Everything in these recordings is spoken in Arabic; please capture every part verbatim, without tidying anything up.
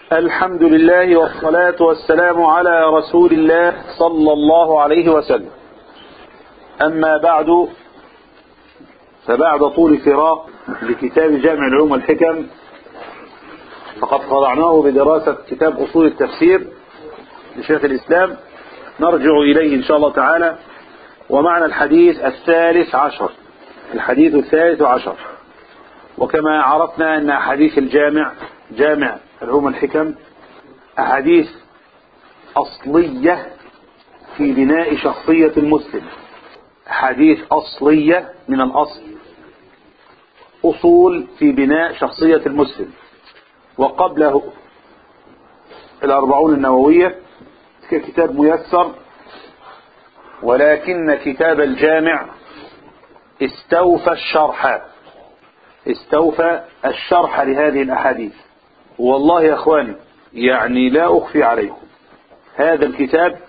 الحمد لله والصلاة والسلام على رسول الله صلى الله عليه وسلم. أما بعد، فبعد طول فراق لكتاب جامع العلوم والحكم، فقد خضعناه بدراسة كتاب أصول التفسير لشيخ الإسلام، نرجع إليه إن شاء الله تعالى. ومعنا الحديث الثالث عشر الحديث الثالث عشر وكما عرفنا أن أحاديث الجامع جامع العلوم والحكم أحاديث أصلية في بناء شخصية المسلم، أحاديث أصلية من الأصل، أصول في بناء شخصية المسلم. وقبله الأربعون النووية ككتاب ميسر، ولكن كتاب الجامع استوفى الشرح استوفى الشرح لهذه الأحاديث. والله يا أخواني، يعني لا أخفي عليكم، هذا الكتاب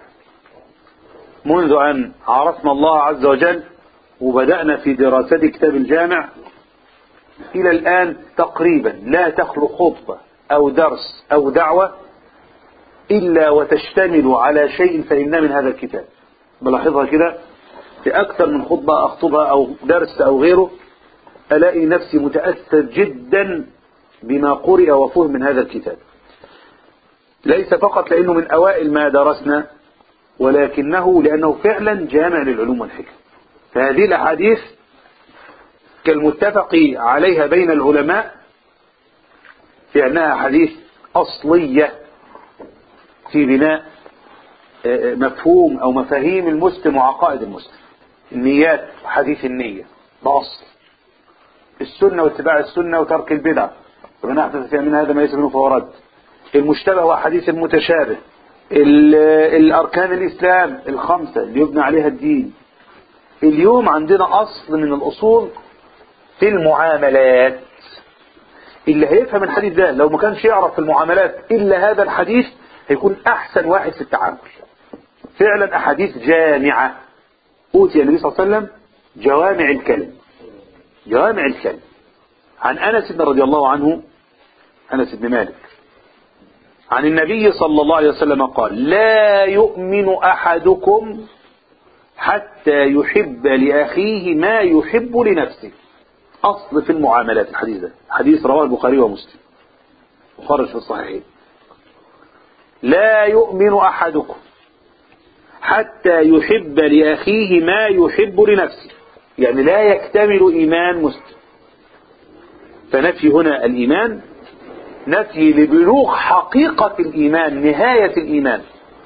منذ أن عرفنا الله عز وجل وبدأنا في دراسة كتاب الجامع إلى الآن تقريبا لا تخلو خطبة أو درس أو دعوة إلا وتشتمل على شيء فإن من هذا الكتاب. بلاحظها كده في أكثر من خطبة أخطبها أو درس أو غيره، ألاقي نفسي متأثر جدا بما قرئ وفهم من هذا الكتاب، ليس فقط لأنه من أوائل ما درسنا، ولكنه لأنه فعلا جامع للعلوم والحكم. فهذه الأحاديث كالمتفق عليها بين العلماء في أنها أحاديث أصلية في بناء مفهوم أو مفاهيم المسلم وعقائد المسلم. النيات، حديث النية ده أصل. السنة واتباع السنة وترك البدع، ومن أحدث فيها من هذا ما ليس منه فهو رد. المشتبه وحديث المتشابه. الأركان الإسلام الخمسة اللي يبنى عليها الدين. اليوم عندنا أصل من الأصول في المعاملات. اللي هيفهم الحديث ده لو ما كانش يعرف في المعاملات إلا هذا الحديث هيكون أحسن واحد في التعامل. فعلا أحاديث جامعة. أوتي النبي صلى الله عليه وسلم جوامع الكلم جوامع الكلم. عن أنس رضي الله عنه، أنس بن مالك، عن النبي صلى الله عليه وسلم قال: لا يؤمن أحدكم حتى يحب لأخيه ما يحب لنفسه. أصل في المعاملات الحديث ده، حديث رواه البخاري ومسلم وخرج في الصحيحين. لا يؤمن أحدكم حتى يحب لأخيه ما يحب لنفسه، يعني لا يكتمل إيمان مسلم. فنفي هنا الإيمان نفي لبلوغ حقيقة الإيمان، نهاية الإيمان،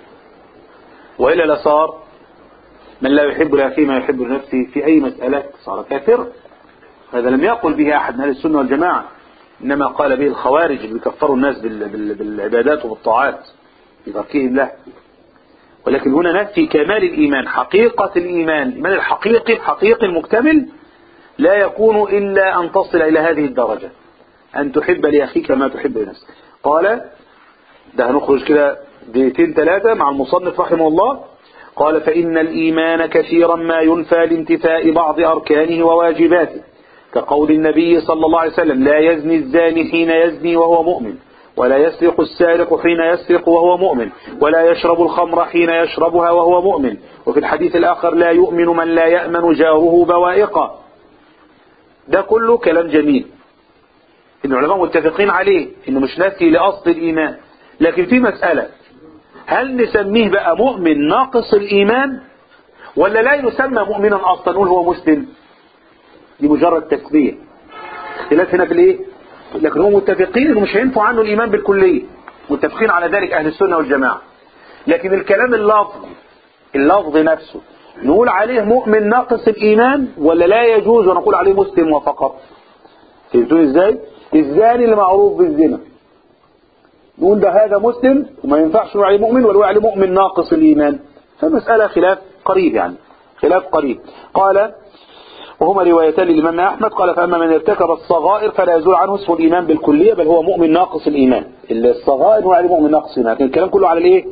وإلا لصار من لا يحب لأخيه ما يحب لنفسه في أي مسألة صار كافر. هذا لم يقل به أحد من أهل السنة والجماعة، إنما قال به الخوارج اللي بيكفروا الناس بالعبادات وبالطاعات بتركهم له. ولكن هنا نفي كمال الإيمان، حقيقة الإيمان، الإيمان الحقيقي الحقيقي المكتمل لا يكون إلا أن تصل إلى هذه الدرجة، أن تحب لأخيك ما تحب لنفسك. قال ده هنخرج كده دقيقتين ثلاثة مع المصنف رحمه الله. قال: فإن الإيمان كثيرا ما ينفى لانتفاء بعض أركانه وواجباته، كقول النبي صلى الله عليه وسلم: لا يزني الزاني حين يزني وهو مؤمن، ولا يسرق السارق حين يسرق وهو مؤمن، ولا يشرب الخمر حين يشربها وهو مؤمن. وفي الحديث الآخر: لا يؤمن من لا يأمن جاره بوائقه. ده كله كلام جميل، إن العلماء متفقين عليه إنه مش نفي لأصل الإيمان. لكن في مسألة، هل نسميه بقى مؤمن ناقص الإيمان ولا لا يسمى مؤمنا أصلا نقول هو مسلم؟ دي مجرد تسمية، اختلاف هنا في الايه. لكن هم متفقين انه مش هينفوا عنه الإيمان بالكلية، متفقين على ذلك أهل السنة والجماعة. لكن الكلام اللفظ اللفظ نفسه نقول عليه مؤمن ناقص الإيمان ولا لا يجوز ونقول عليه مسلم وفقط؟ فهمتوني ازاي؟ الزاني اللي معروف بالزنا نقول ده هذا مسلم وما ينفعش نقول عليه مؤمن ولا نقول عليه مؤمن ناقص الإيمان. فمسألة خلاف قريب، يعني خلاف قريب. قال: وهما روايتان للإمام أحمد. قال: فأما من ارتكب الصغائر فلا يزول عنه اسم الإيمان بالكلية، بل هو مؤمن ناقص الإيمان. الصغائر نقول عليه مؤمن ناقص الإيمان، لكن الكلام كله على الايه؟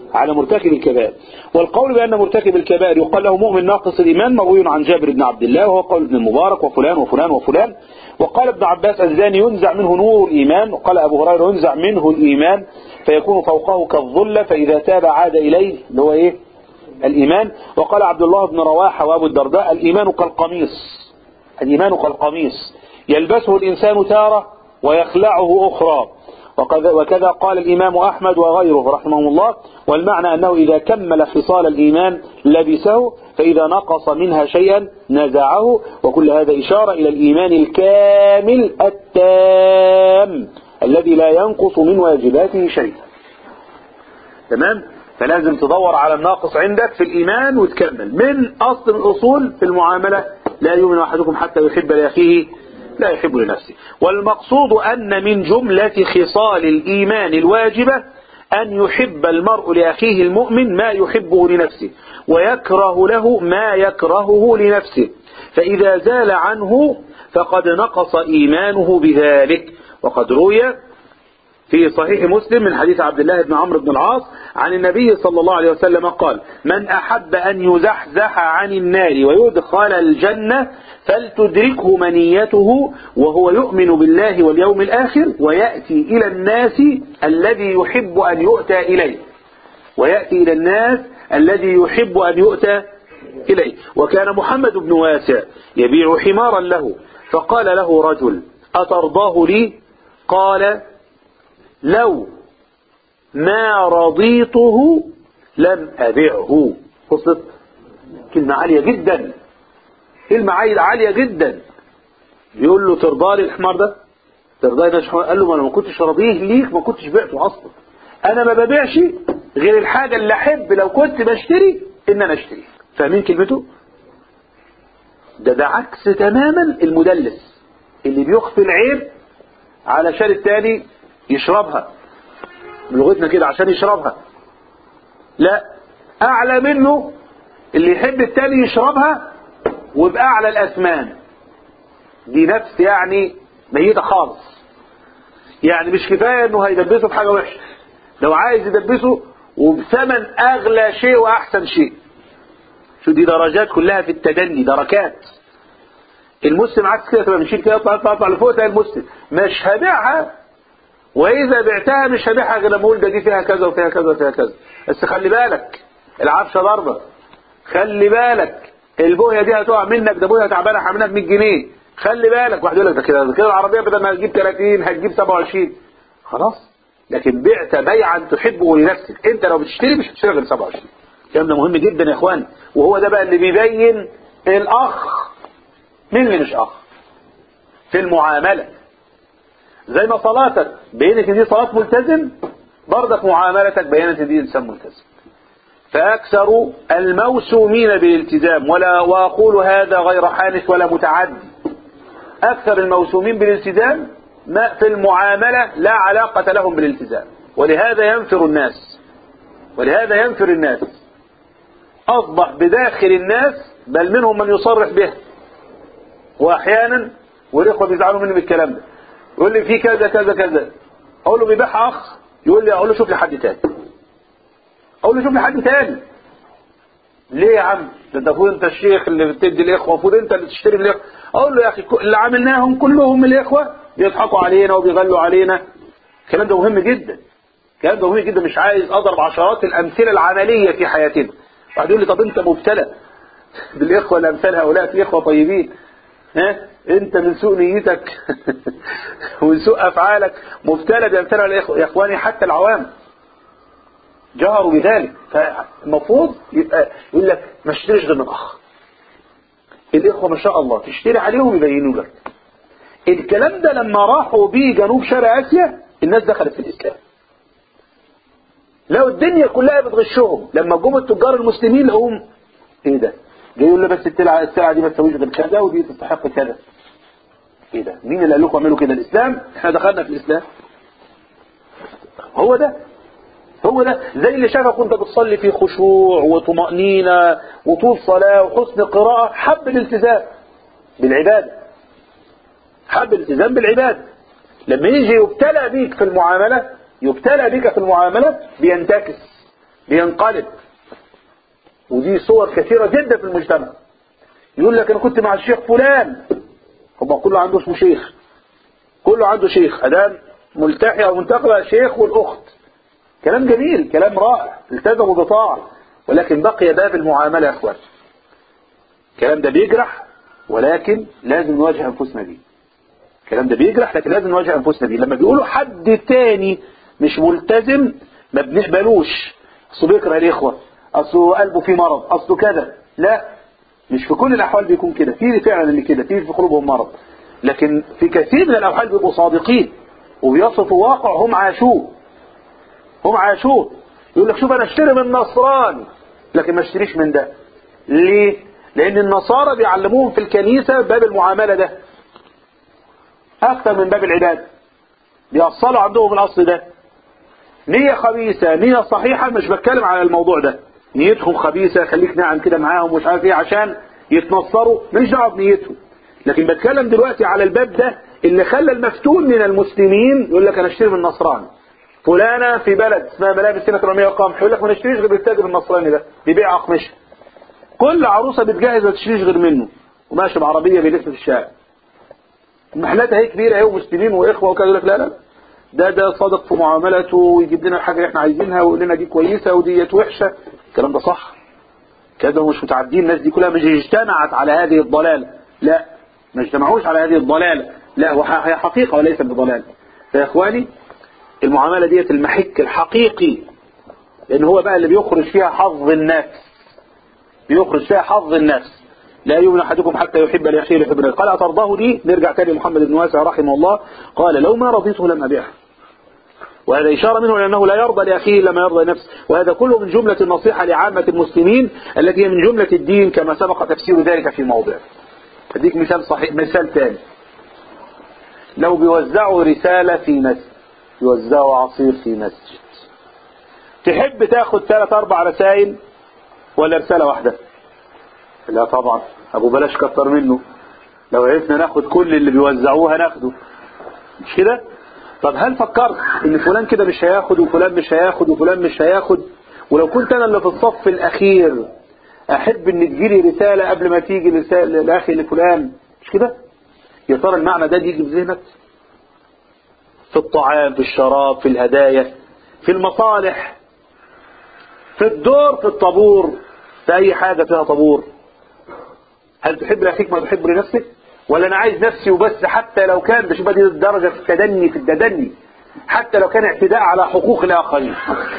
على مرتكب الكبائر. والقول بأن مرتكب الكبائر يقال له مؤمن ناقص الإيمان مروي عن جابر بن عبد الله، وهو قول ابن المبارك وفلان وفلان وفلان. وقال ابن عباس الزاني ينزع منه نور الإيمان، وقال أبو هريرة ينزع منه الإيمان فيكون فوقه كالظلة فإذا تاب عاد إليه، اللي هو إيه؟ الإيمان. وقال عبد الله بن رواحة وأبو الدرداء الإيمان كالقميص، الإيمان كالقميص يلبسه الإنسان تارة ويخلعه أخرى. وكذا قال الإمام أحمد وغيره رحمه الله. والمعنى أنه إذا كمل خصال الإيمان لبسه، فإذا نقص منها شيئا نزعه. وكل هذا إشارة إلى الإيمان الكامل التام الذي لا ينقص من واجباته شيئا. تمام؟ فلازم تدور على الناقص عندك في الإيمان وتكمل. من أصل الأصول في المعاملة لا يؤمن أحدكم حتى يحب لأخيه لا يحب لنفسه. والمقصود أن من جملة خصال الإيمان الواجبة أن يحب المرء لأخيه المؤمن ما يحبه لنفسه، ويكره له ما يكرهه لنفسه، فإذا زال عنه فقد نقص إيمانه بذلك. وقد روي في صحيح مسلم من حديث عبد الله بن عمرو بن العاص عن النبي صلى الله عليه وسلم قال: من أحب أن يزحزح عن النار ويدخل الجنة فلتدركه منيته وهو يؤمن بالله واليوم الآخر ويأتي إلى الناس الذي يحب أن يؤتى إليه، ويأتي إلى الناس الذي يحب أن يؤتى إليه. وكان محمد بن واسع يبيع حمارا له، فقال له رجل: أترضاه لي؟ قال: لو ما رضيته لم أبيعه. وصلت كلمة عالية جدا، كلمة عالية جدا. يقول له: ترضى لي الحمار ده؟ ترضى لي؟ قال له: ما انا ما كنتش راضيه ليك ما كنتش بعته اصلا، انا ما ببيعش غير الحاجة اللي احب لو كنت بشتري ان انا اشتري. فاهمين كلمته؟ ده ده عكس تماما المدلس اللي بيخفي العيب علشان التاني يشربها، بلغتنا كده عشان يشربها. لا، اعلى منه اللي يحب التاني يشربها وبأعلى الأثمان. دي نفس يعني ميتة خالص. يعني مش كفاية انه هيدبسه بحاجة وحشة، لو عايز يدبسه وبثمن اغلى شيء واحسن شيء. شو دي درجات كلها في التدني، دركات. المسلم عكس كده، تبقى مشيت كده اطلع اطلع لفوق تلاقي المسلم مش هبيعها، واذا بعتها مش هبيعها غير لما اقول ده دي فيها كذا وفيها كذا وفيها كذا. بس خلي بالك العفشه ضربه، خلي بالك البويه دي هتقع منك، ده بويه تعبانه هعملها ب مية جنيه، خلي بالك. واحد يقول لك ده كده ده كده العربيه بدل ما هتجيب ثلاثين هتجيب سبعة وعشرين، خلاص. لكن بعت بيعا تحبه لنفسك، انت لو بتشتري مش هتشتري غير سبعة وعشرين. الكلام ده مهم جدا يا اخوان، وهو ده بقى اللي بيبين الاخ من اللي مش اخ في المعامله. زي ما صلاتك بينت ان دي صلاه ملتزم، برضك معاملتك بينت ان دي انسان ملتزم. فأكثر الموسومين بالالتزام، ولا وأقول هذا غير حانث ولا متعدي، أكثر الموسومين بالالتزام ما في المعاملة لا علاقة لهم بالالتزام، ولهذا ينفر الناس، ولهذا ينفر الناس. أصبح بداخل الناس بل منهم من يصرح به، وأحيانا والإخوة بيزعلوا مني بالكلام ده، يقول لي في كذا كذا كذا، أقول له بيبيع أخ، يقول لي أقول له شوف لي حد تاني، اقول له شوف لي حد تاني. ليه يا عم؟ ده انت المفروض انت الشيخ اللي بتدي الاخوه، المفروض انت اللي تشتري من الاخوه. اقول له يا اخي اللي عملناهم كلهم الاخوه بيضحكوا علينا وبيغلوا علينا. الكلام ده مهم جدا، الكلام ده مهم جدا. مش عايز اضرب عشرات الامثله العمليه في حياتنا. واحد يقول لي طب انت مبتلى بالاخوه الامثال هؤلاء، في اخوه طيبين، ها انت من سوء نيتك ومن سوء افعالك مبتلى بامثال الاخوه. يا اخواني حتى العوام جهروا بذلك. فالمفروض يبقى يقول لك ما اشتريش غير من اخ. الاخوه ما شاء الله تشتري عليهم يبينوا لك. الكلام ده لما راحوا بيه جنوب شرق اسيا الناس دخلت في الاسلام. لو الدنيا كلها بتغشهم، لما جم التجار المسلمين لقوهم ايه ده؟ جاي يقول له بس السلعه السلعه دي ما تسويش غير كذا ودي تستحق كذا. ايه ده؟ مين اللي قال لكم اعملوا كده؟ الاسلام. احنا دخلنا في الاسلام. هو ده هو ده زي اللي شافك وانت بتصلي في خشوع وطمأنينة وطول صلاة وحسن قراءة، حب الالتزام بالعبادة، حب الالتزام بالعبادة. لما يجي يبتلى بيك في المعاملة، يبتلى بك في المعاملة بينتكس بينقلب. ودي صور كثيرة جدا في المجتمع. يقول لك انا كنت مع الشيخ فلان، هو كله عنده اسمه شيخ، كله عنده شيخ، ادام ملتحي او منتقبة شيخ والاخت. كلام جميل، كلام رائع، التزموا بطاعة، ولكن بقي باب المعاملة يا اخوان. الكلام ده بيجرح، ولكن لازم نواجه انفسنا بيه. الكلام ده بيجرح لكن لازم نواجه انفسنا بيه. لما بيقولوا حد تاني مش ملتزم ما بنقبلوش، اصله بيكره الاخوة، اصله قلبه فيه مرض، اصله كذا. لا، مش في كل الاحوال بيكون كده، في فعلا اللي كده، في في قلوبهم مرض، لكن في كثير من الاحوال بيبقوا صادقين وبيصفوا واقع هم عاشوه. هم عاشوه. يقول لك شوف انا اشتري من نصراني لكن ما اشتريش من ده. ليه؟ لان النصارى بيعلموهم في الكنيسة باب المعاملة ده اكثر من باب العبادة. بيأصلوا عندهم الاصل ده. نية خبيثة، نية صحيحة، مش بتكلم على الموضوع ده. نيتهم خبيثة، خليك ناعم كده معاهم ومش عارف ايه عشان يتنصروا، مش دعوه بنيتهم. لكن بتكلم دلوقتي على الباب ده اللي خلى المفتون من المسلمين يقول لك انا اشتري من النصراني. فلانة في بلد اسمها ملابس سنة أربعمية وقمح، يقول لك ما نشتريش غير التاجر النصراني ده بيبيع اقمشه. كل عروسة بتجهز ما تشتريش غير منه، وماشي بعربية بيلف في الشارع. المحلات هي كبيرة اهي ومسلمين واخوة وكذا، يقول لك لا لا ده ده صادق في معاملته ويجيب لنا الحاجة اللي احنا عايزينها ويقول لنا دي كويسة وديت وحشة. الكلام ده صح؟ كده مش متعدين. الناس دي كلها مش اجتمعت على هذه الضلالة، لا ما اجتمعوش على هذه الضلالة، لا هي حقيقة وليس بضلال. فيا اخواني المعاملة ديت المحك الحقيقي، لان هو بقى اللي بيخرج فيها حظ النفس، بيخرج فيها حظ النفس. لا يؤمن احدكم حتى يحب لاخيه يحب له. قال اترضاه لي؟ نرجع تاني محمد بن واسع رحمه الله، قال لو ما رضيته لم ابيعه. وهذا إشارة منه لأنه لا يرضى لأخيه لما يرضى لنفسه. وهذا كله من جملة النصيحة لعامة المسلمين التي هي من جملة الدين كما سبق تفسير ذلك في موضع. أديك مثال صحيح، مثال ثاني. لو بيوزعوا رسالة في مسجد، بيوزعوا عصير في مسجد، تحب تاخد ثلاث أربع رسائل ولا رسالة واحدة؟ لا طبعا، أبو بلاش كتر منه، لو عرفنا ناخد كل اللي بيوزعوها ناخده، مش كده؟ طب هل فكرت ان فلان كده مش هياخد وفلان مش هياخد وفلان مش هياخد؟ ولو كنت انا اللي في الصف الاخير احب ان تجيلي رسالة قبل ما تيجي رسالة لاخي لفلان، مش كده؟ يا ترى المعنى ده يجي في ذهنك؟ في الطعام، في الشراب، في الهدايا، في المصالح، في الدور، في الطابور، في اي حاجة فيها طابور. هل تحب لاخيك ما تحب لنفسك؟ ولا انا عايز نفسي وبس؟ حتى لو كان ده شبه دي الدرجة في التدني في التدني، حتى لو كان اعتداء على حقوق الاخرين.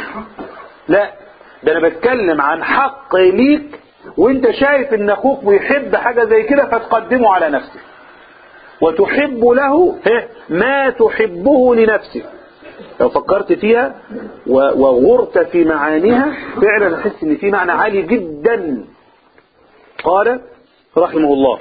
لا، ده انا بتكلم عن حق ليك وانت شايف ان اخوك بيحب حاجة زي كده فتقدمه على نفسك وتحب له ما تحبه لنفسك. لو فكرت فيها وغرت في معانيها فعلا تحس ان في معنى عالي جدا. قال رحمه الله: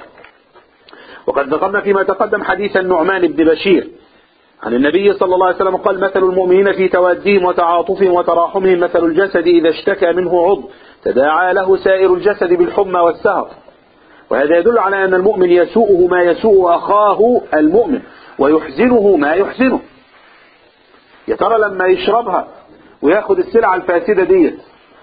وقد ذكرنا فيما تقدم حديث النعمان بن بشير عن النبي صلى الله عليه وسلم قال: مثل المؤمنين في توادهم وتعاطفهم وتراحمهم مثل الجسد إذا اشتكى منه عضو تداعى له سائر الجسد بالحمى والسهر. وهذا يدل على أن المؤمن يسوءه ما يسوء أخاه المؤمن ويحزنه ما يحزنه. يا ترى لما يشربها وياخد السلعة الفاسدة ديت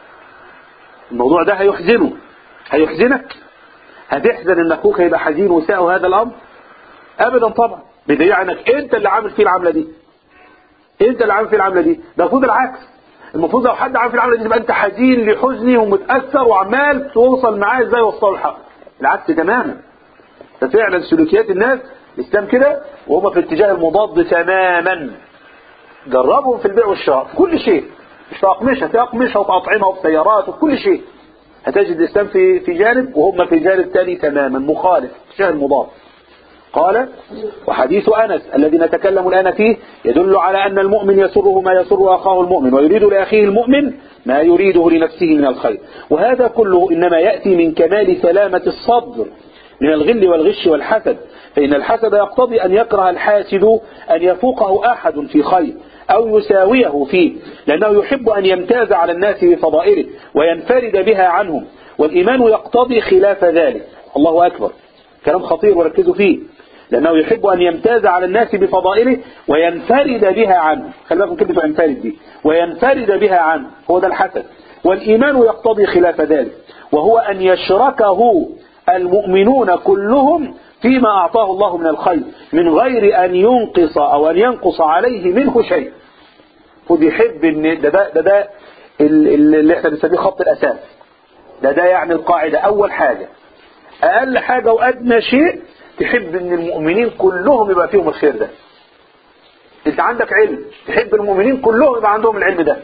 الموضوع ده هيحزنه؟ هيحزنك؟ هتحزن ان اخوك هيبقى حزين وساءه هذا الامر؟ ابدا طبعا، بدليل انك انت اللي عامل فيه العمله دي، انت اللي عامل فيه العمله دي. ده المفروض العكس، المفروض لو حد عامل فيه العمله دي تبقى انت حزين لحزنه ومتاثر وعمال توصل معاه ازاي يوصلوا الحق. العكس تماما. ففعلا سلوكيات الناس الاسلام كده وهم في الاتجاه المضاد تماما. جربهم في البيع والشراء في كل شيء، مش في اقمشه، في اقمشه وتطعيمه وفي سيارات وفي كل شيء هتجد الإسلام في في جانب وهم في جانب ثاني تماما مخالف، اتجاه المضاد. قال: وحديث أنس الذي نتكلم الآن فيه يدل على أن المؤمن يسره ما يسر أخاه المؤمن ويريد لأخيه المؤمن ما يريده لنفسه من الخير. وهذا كله إنما يأتي من كمال سلامة الصدر من الغل والغش والحسد، فإن الحسد يقتضي أن يكره الحاسد أن يفوقه أحد في خير أو يساويه فيه، لأنه يحب أن يمتاز على الناس بفضائله وينفرد بها عنهم، والإيمان يقتضي خلاف ذلك. الله أكبر، كلام خطير وركزوا فيه. لأنه يحب أن يمتاز على الناس بفضائله وينفرد بها عنه. خلي بالكم كلمة ينفرد دي، وينفرد بها عنه، هو ده الحسد. والإيمان يقتضي خلاف ذلك، وهو أن يشركه المؤمنون كلهم فيما أعطاه الله من الخير من غير أن ينقص أو أن ينقص عليه منه شيء. خد يحب إن ده ده, ده, ده اللي احنا بنسميه خط الأساس، ده ده يعني القاعدة. أول حاجة أقل حاجة وأدنى شيء تحب إن المؤمنين كلهم يبقى فيهم الخير ده. أنت عندك علم، تحب المؤمنين كلهم يبقى عندهم العلم ده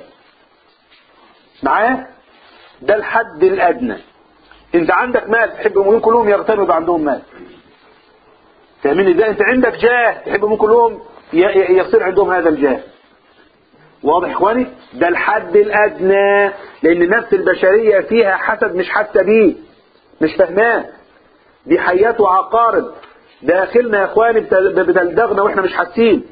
معاه، ده الحد الأدنى. أنت عندك مال، تحب المؤمنين كلهم يغتنوا يبقى عندهم مال. فاهمين إزاي؟ أنت عندك جاه، تحب المؤمنين كلهم يصير عندهم هذا الجاه. واضح إخواني؟ ده الحد الأدنى، لأن النفس البشرية فيها حسد مش حاسة بيه، مش فاهماه، دي حيات وعقارب داخلنا يا إخواني بتلدغنا وإحنا مش حاسين.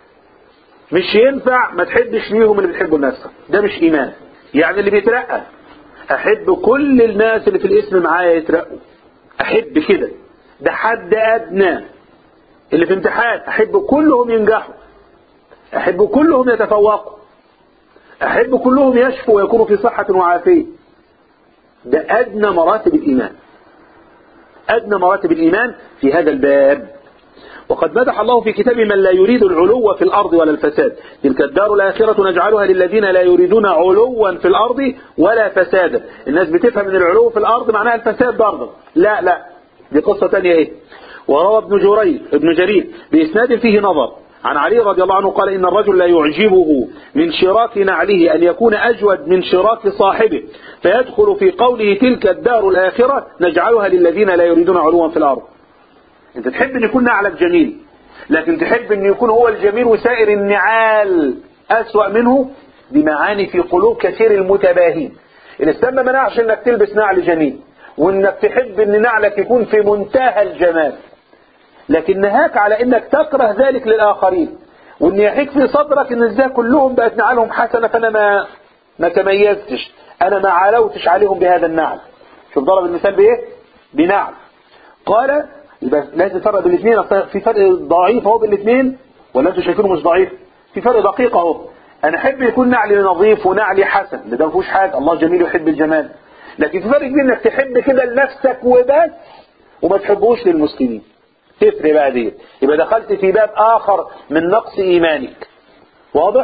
مش ينفع ما تحبش ليهم اللي بتحبوا لنفسك، ده مش إيمان. يعني اللي بيترقى أحب كل الناس اللي في الاسم معايا يترقوا، أحب كده، ده حد أدنى. اللي في امتحان أحب كلهم ينجحوا، أحب كلهم يتفوقوا، أحب كلهم يشفوا ويكونوا في صحة وعافية. ده أدنى مراتب الإيمان، أدنى مراتب الإيمان في هذا الباب. وقد مدح الله في كتابه من لا يريد العلو في الأرض ولا الفساد. تلك الدار الآخرة نجعلها للذين لا يريدون علوا في الأرض ولا فسادا. الناس بتفهم ان العلو في الأرض معناها الفساد برضه، لا لا، دي قصة تانية ايه. وروى ابن جرير ابن جرير بإسناد فيه نظر عن علي رضي الله عنه قال إن الرجل لا يعجبه من شراك نعله أن يكون أجود من شراك صاحبه، فيدخل في قوله تلك الدار الآخرة نجعلها للذين لا يريدون علوا في الأرض. انت تحب ان يكون نعلك جميل، لكن تحب ان يكون هو الجميل وسائر النعال أسوأ منه. دي معاني في قلوب كثير المتباهين. الإسلام ما منعش انك تلبس نعل جميل وانك تحب ان نعلك يكون في منتهى الجمال، لكن نهاك على انك تكره ذلك للآخرين، وان يحيك في صدرك ان ازاي كلهم بقت نعالهم حسنة فانا ما ما تميزتش، انا ما علوتش عليهم بهذا النعل. شوف ضرب المثال بايه؟ بنعل. قال يبقى لازم تفرق بين الاثنين. في فرق ضعيف اهو بين الاثنين ولا انتوا شايفينه مش ضعيف؟ في فرق دقيق اهو. انا احب يكون نعلي نظيف ونعلي حسن، ده ما فيهوش حاجه، الله جميل يحب الجمال. لكن في فرق كبير انك تحب كده لنفسك وبس وما تحبوش للمسلمين. تفرق بقى دي، يبقى دخلت في باب اخر من نقص ايمانك. واضح؟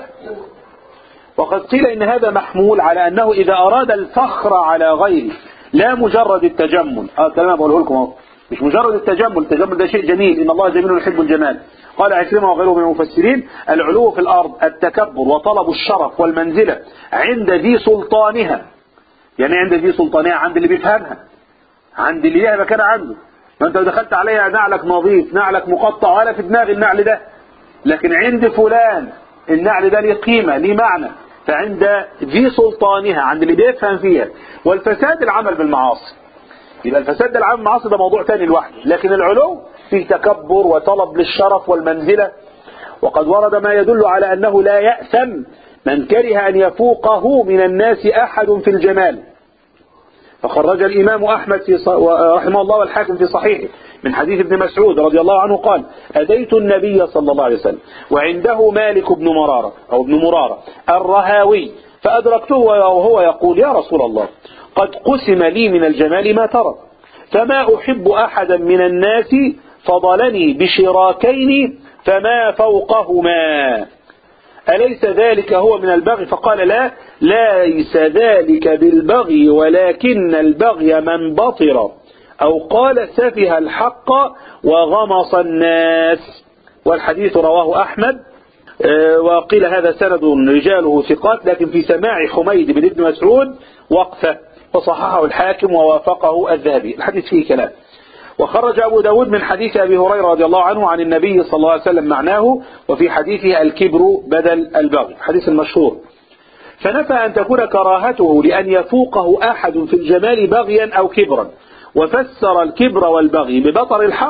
وقد قيل ان هذا محمول على انه اذا اراد الفخر على غيره لا مجرد التجمل. اه كلام بقوله لكم اهو، مش مجرد التجمل، التجمل ده شيء جميل، إن الله جميل يحب الجمال. قال عكرمة وغيره من المفسرين العلو في الأرض التكبر وطلب الشرف والمنزلة عند ذي سلطانها. يعني عند ذي سلطانها، عند اللي بيفهمها، عند اللي ليها مكان عنده. ما انت دخلت عليها نعلك نظيف نعلك مقطع ولا في دماغ النعل ده، لكن عند فلان النعل ده ليه قيمة ليه معنى، فعند ذي سلطانها، عند اللي بيفهم فيها. والفساد العمل بالمعاصي، يبقى الفساد ده العام المعاصي ده موضوع تاني لوحده، لكن العلو فيه تكبر وطلب للشرف والمنزلة. وقد ورد ما يدل على أنه لا يأثم من كره أن يفوقه من الناس أحد في الجمال. فخرج الإمام أحمد في ص... رحمه الله والحاكم في صحيحه من حديث ابن مسعود رضي الله عنه قال أتيت النبي صلى الله عليه وسلم وعنده مالك بن مرارة أو ابن مرارة الرهاوي فأدركته وهو يقول يا رسول الله قد قسم لي من الجمال ما ترى، فما أحب أحدا من الناس فضلني بشراكين فما فوقهما، أليس ذلك هو من البغي؟ فقال لا ليس ذلك بالبغي ولكن البغي من بطر، أو قال سفه الحق وغمص الناس. والحديث رواه أحمد وقيل هذا سند رجاله ثقات، لكن في سماع حميد بن ابن مسعود وقفه، وصححه الحاكم ووافقه الذهبي. الحديث فيه كلام. وخرج أبو داود من حديث أبي هريرة رضي الله عنه عن النبي صلى الله عليه وسلم معناه، وفي حديثه الكبر بدل البغي، حديث المشهور. فنفى أن تكون كراهته لأن يفوقه أحد في الجمال بغيا أو كبرا، وفسر الكبر والبغي ببطر الحق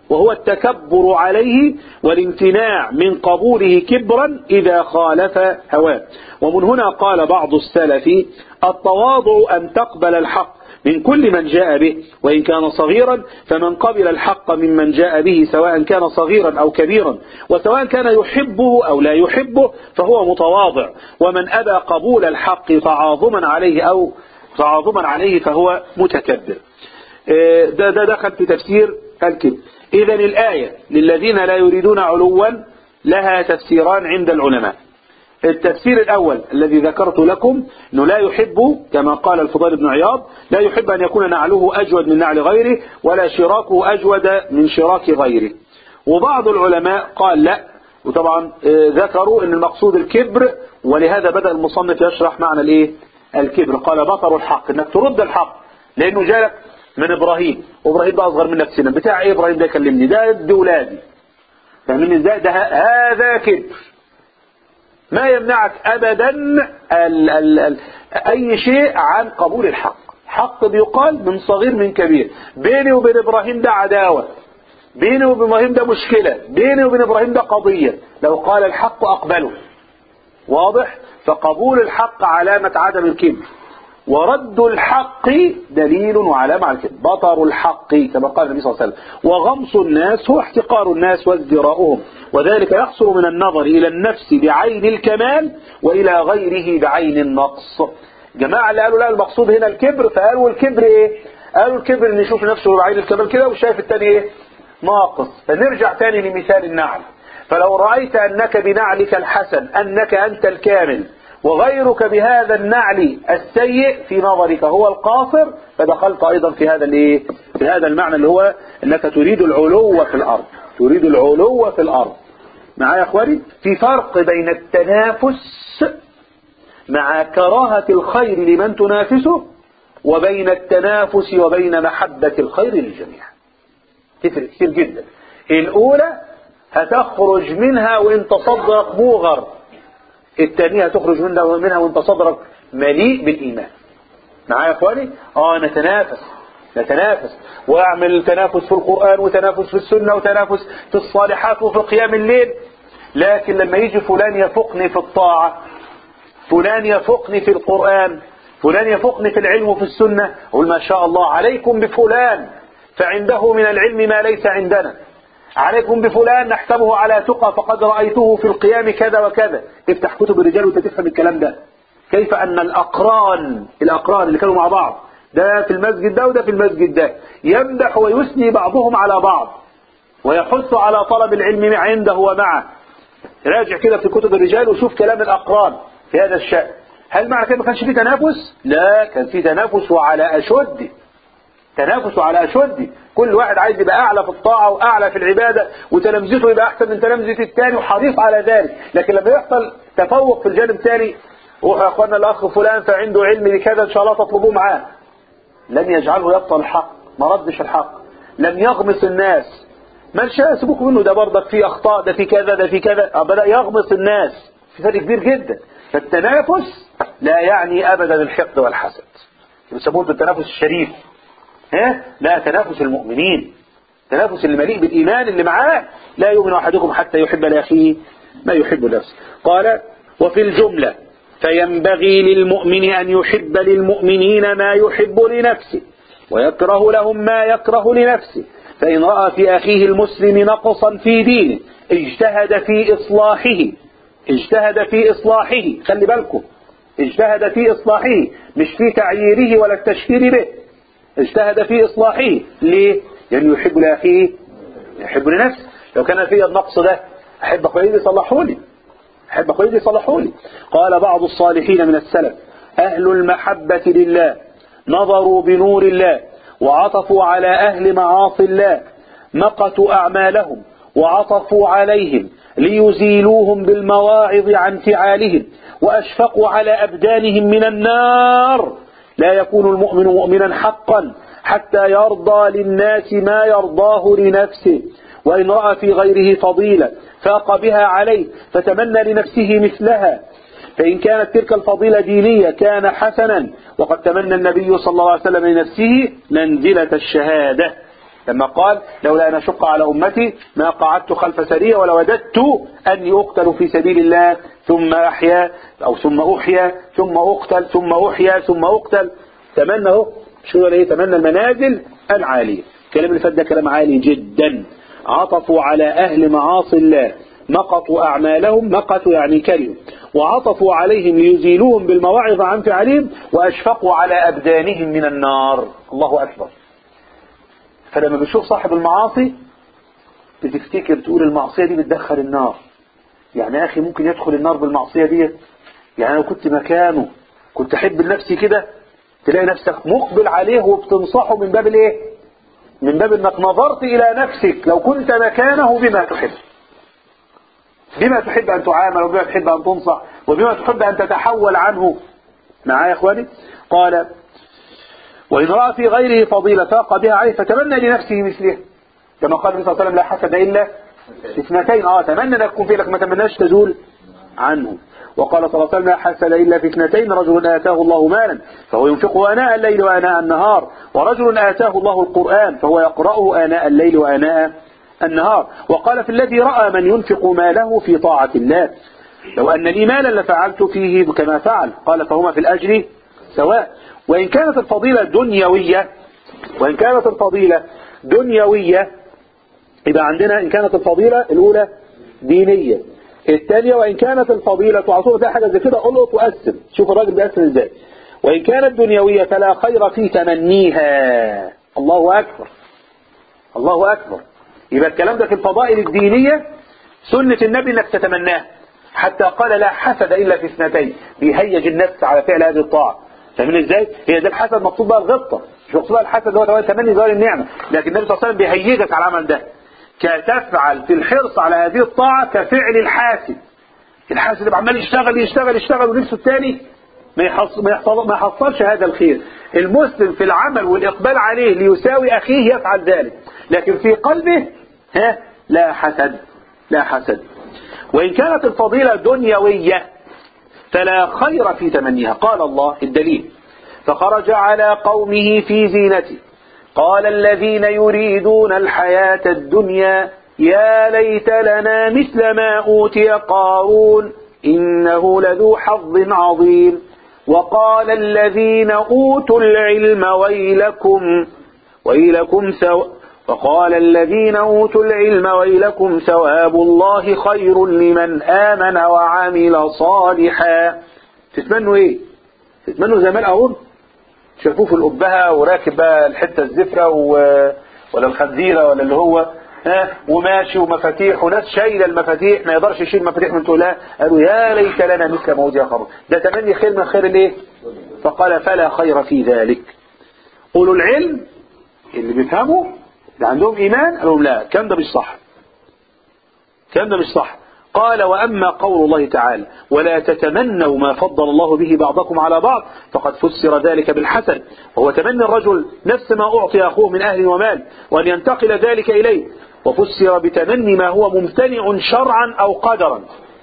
وهو التكبر عليه والامتناع من قبوله كبرا إذا خالف هواه. ومن هنا قال بعض السلف: التواضع أن تقبل الحق من كل من جاء به وإن كان صغيرا، فمن قبل الحق ممن جاء به سواء كان صغيرا أو كبيرا، وسواء كان يحبه أو لا يحبه، فهو متواضع. ومن أبى قبول الحق تعاظما عليه أو تعاظما عليه فهو متكبر. ده, ده دخل في تفسير الكبر. إذن الآية للذين لا يريدون علوا لها تفسيران عند العلماء. التفسير الأول الذي ذكرت لكم أنه لا يحب، كما قال الفضيل بن عياض، لا يحب أن يكون نعله أجود من نعل غيره ولا شراكه أجود من شراك غيره. وبعض العلماء قال لا، وطبعا ذكروا أن المقصود الكبر، ولهذا بدأ المصنف يشرح معنى الايه الكبر. قال بطر الحق، انك ترد الحق، لأنه جالك من إبراهيم، وإبراهيم ده أصغر منك سنا، بتاع إيه إبراهيم ده كلمني، ده ابن ولادي، فاهمين ازاي؟ ده هذا كبر. ما يمنعك أبدا ال ال ال أي شيء عن قبول الحق. حق بيقال من صغير من كبير. بيني وبين إبراهيم ده عداوة، بيني وبين إبراهيم ده مشكلة، بيني وبين إبراهيم ده قضية، لو قال الحق أقبله. واضح؟ فقبول الحق علامة عدم الكبر، ورد الحق دليل وعلامة على الكبر. بطر الحق كما قال النبي صلى الله عليه وسلم. وغمص الناس هو احتقار الناس وازدراؤهم، وذلك يحصل من النظر إلى النفس بعين الكمال وإلى غيره بعين النقص. جماعة اللي قالوا لا المقصود هنا الكبر، فقالوا الكبر ايه؟ قالوا الكبر ان يشوف نفسه بعين الكمال كده وشايف التاني ايه؟ ناقص. فنرجع تاني لمثال النعل. فلو رأيت أنك بنعلك الحسن أنك أنت الكامل، وغيرك بهذا النعل السيء في نظرك هو القاصر، فدخلت أيضا في هذا الايه؟ في هذا المعنى اللي هو أنك تريد العلو في الأرض، تريد العلو في الأرض. معايا يا أخواني؟ في فرق بين التنافس مع كراهة الخير لمن تنافسه، وبين التنافس وبين محبة الخير للجميع. تفرق كثير جدا. الأولى هتخرج منها وانت صدرك موغر، الثانية هتخرج منها منها وانت صدرك مليء بالإيمان. معايا يا اخواني؟ اه نتنافس نتنافس واعمل تنافس في القرآن وتنافس في السنة وتنافس في الصالحات وفي قيام الليل. لكن لما يجي فلان يفقني في الطاعة، فلان يفقني في القرآن، فلان يفقني في العلم وفي السنة، أقول ما شاء الله عليكم بفلان فعنده من العلم ما ليس عندنا، عليكم بفلان نحسبه على تقى فقد رأيته في القيام كذا وكذا. افتح كتب الرجال وانت تفهم الكلام ده. كيف أن الأقران الأقران اللي كانوا مع بعض، ده في المسجد ده وده في المسجد ده، يمدح ويثني بعضهم على بعض ويحث على طلب العلم عنده ومعه. راجع كده في كتب الرجال وشوف كلام الأقران في هذا الشأن. هل معنى كده ما كانش فيه تنافس؟ لا، كان فيه تنافس وعلى أشد، تنافس على أشد. كل واحد عايز يبقى أعلى في الطاعة وأعلى في العبادة، وتلامذته يبقى أحسن من تلامذة الثاني وحريص على ذلك. لكن لما يحصل تفوق في الجانب الثاني، روح يا أخوانا الأخ فلان فعنده علم لكذا إن شاء الله تطلبوه معاه، لم يجعله يبطل الحق، ما ردش الحق، لم يغمس الناس. ما شاء سيبوك منه، ده برضك فيه أخطاء، ده فيه كذا، ده فيه كذا، بدأ يغمس الناس. في فرق كبير جدا. فالتنافس لا يعني أبدا الحقد والحسد، يسمونه التنافس الشريف. ها؟ لا، تنافس المؤمنين، تنافس المليء بالإيمان اللي معاه. لا يؤمن أحدكم حتى يحب لأخيه ما يحب لنفسه. قال وفي الجملة فينبغي للمؤمن أن يحب للمؤمنين ما يحب لنفسه، ويكره لهم ما يكره لنفسه. فإن رأى في أخيه المسلم نقصا في دينه اجتهد في إصلاحه، اجتهد في إصلاحه، خلي بالكم، اجتهد في إصلاحه مش في تعييره ولا التشهير به، اجتهد في إصلاحه. ليه؟ لأنه يحب لأخيه يحب لنفسه. لو كان فيه النقص ده أحب أخواني يصلحوا لي، أحب أخواني يصلحوا لي. قال بعض الصالحين من السلف أهل المحبة لله نظروا بنور الله وعطفوا على أهل معاصي الله، مقتوا أعمالهم وعطفوا عليهم ليزيلوهم بالمواعظ عن فعالهم، وأشفقوا على أبدانهم من النار. لا يكون المؤمن مؤمنا حقا حتى يرضى للناس ما يرضاه لنفسه، وإن رأى في غيره فضيلة فاق بها عليه فتمنى لنفسه مثلها، فإن كانت تلك الفضيلة دينية كان حسنا. وقد تمنى النبي صلى الله عليه وسلم لنفسه منزلة الشهادة. لما قال لولا أن أشق على أمتي ما قعدت خلف سرية ولوددت أني أقتل في سبيل الله ثم أحيا أو ثم أحيا ثم أقتل ثم أحيا ثم أقتل. تمنى اهو شو ايه تمنى المنازل العالية. الكلام اللي فات ده كلام عالي جدا. عطفوا على أهل معاصي الله مقطوا أعمالهم، مقطوا يعني كرهوا، وعطفوا عليهم ليزيلوهم بالمواعظ عن فعلهم، وأشفقوا على أبدانهم من النار. الله أكبر. فلما بتشوف صاحب المعاصي بتفتكر تقول المعصية دي بتدخل النار. يعني يا أخي ممكن يدخل النار بالمعصية دي. يعني لو كنت مكانه كنت أحب لنفسي كده. تلاقي نفسك مقبل عليه وبتنصحه من باب الايه؟ من باب انك نظرت الى نفسك لو كنت مكانه بما تحب، بما تحب ان تعامل وبما تحب ان تنصح وبما تحب ان تتحول عنه. معايا يا اخواني؟ قال وإن رأى في غيره فضيلة فاق بها عليه فتمنى لنفسه مثلها، كما قال النبي صلى الله عليه وسلم لا حسد إلا في اثنتين. اه تمنى انك تكون في لك ما تمناش تزول عنه. وقال صلى الله عليه وسلم لا حسد إلا في اثنتين، رجل آتاه الله مالا فهو ينفقه آناء الليل وآناء النهار، ورجل آتاه الله القرآن فهو يقرأه آناء الليل وآناء النهار. وقال في الذي رأى من ينفق ماله في طاعة الله لو أن لي مالا لفعلت فيه كما فعل، قال فهما في الأجر سواء. وإن كانت الفضيلة دنيوية وإن كانت الفضيلة دنيوية يبقى عندنا إن كانت الفضيلة الأولى دينية، الثانية وإن كانت الفضيلة وعصوبة ده حاجة زي كده قلت وقسم. شوف الراجل بيقسم ازاي. وإن كانت دنيوية فلا خير في تمنيها. الله أكبر الله أكبر. يبقى الكلام ده في الفضائل الدينية سنة النبي انك تتمناه، حتى قال لا حسد إلا في اثنتين، بيهيج النفس على فعل هذه الطاعة. فاهمين ازاي؟ هي ده الحسد مقصود بها الغبطة، مش مقصود بها الحسد هو تمني زوال النعمة، لكن النبي صلى الله عليه وسلم بيهيجك على العمل ده، كتفعل في الحرص على هذه الطاعة كفعل الحاسد. الحاسد اللي عمال يشتغل يشتغل يشتغل ونفسه الثاني ما يحصل ما يحصل ما يحصلش هذا الخير. المسلم في العمل والإقبال عليه ليساوي أخيه يفعل ذلك، لكن في قلبه ها لا حسد لا حسد. وإن كانت الفضيلة دنيوية فلا خير في تمنيها. قال الله الدليل فخرج على قومه في زينته قال الذين يريدون الحياة الدنيا يا ليت لنا مثل ما أوتي قارون إنه لذو حظ عظيم. وقال الذين أوتوا العلم ويلكم ويلكم سو وقال الذين أوتوا العلم ويلكم ثواب الله خير لمن آمن وعمل صالحا. تتمنوا ايه؟ تتمنوا زي ما الأول شافوه في الأبهة وراكب بقى الحتة الزفرة و... ولا الخنزيرة ولا اللي هو ها وماشي ومفاتيح وناس شايلة المفاتيح ما يقدرش يشيل مفاتيح من تقولها، قالوا يا ليت لنا مثل ما أوتي قارون. ده تمني خير من خير الايه؟ فقال فلا خير في ذلك. أولو العلم اللي بيفهموا اللي عندهم إيمان قالوا لا الكلام ده مش صح، الكلام ده مش صح. قال وأما قول الله تعالى ولا تتمنوا ما فضل الله به بعضكم على بعض فقد فسر ذلك بالحسد، وهو تمني الرجل نفس ما أعطي أخوه من أهل ومال وأن ينتقل ذلك إليه، وفسر بتمني ما هو ممتنع شرعا أو قدرا.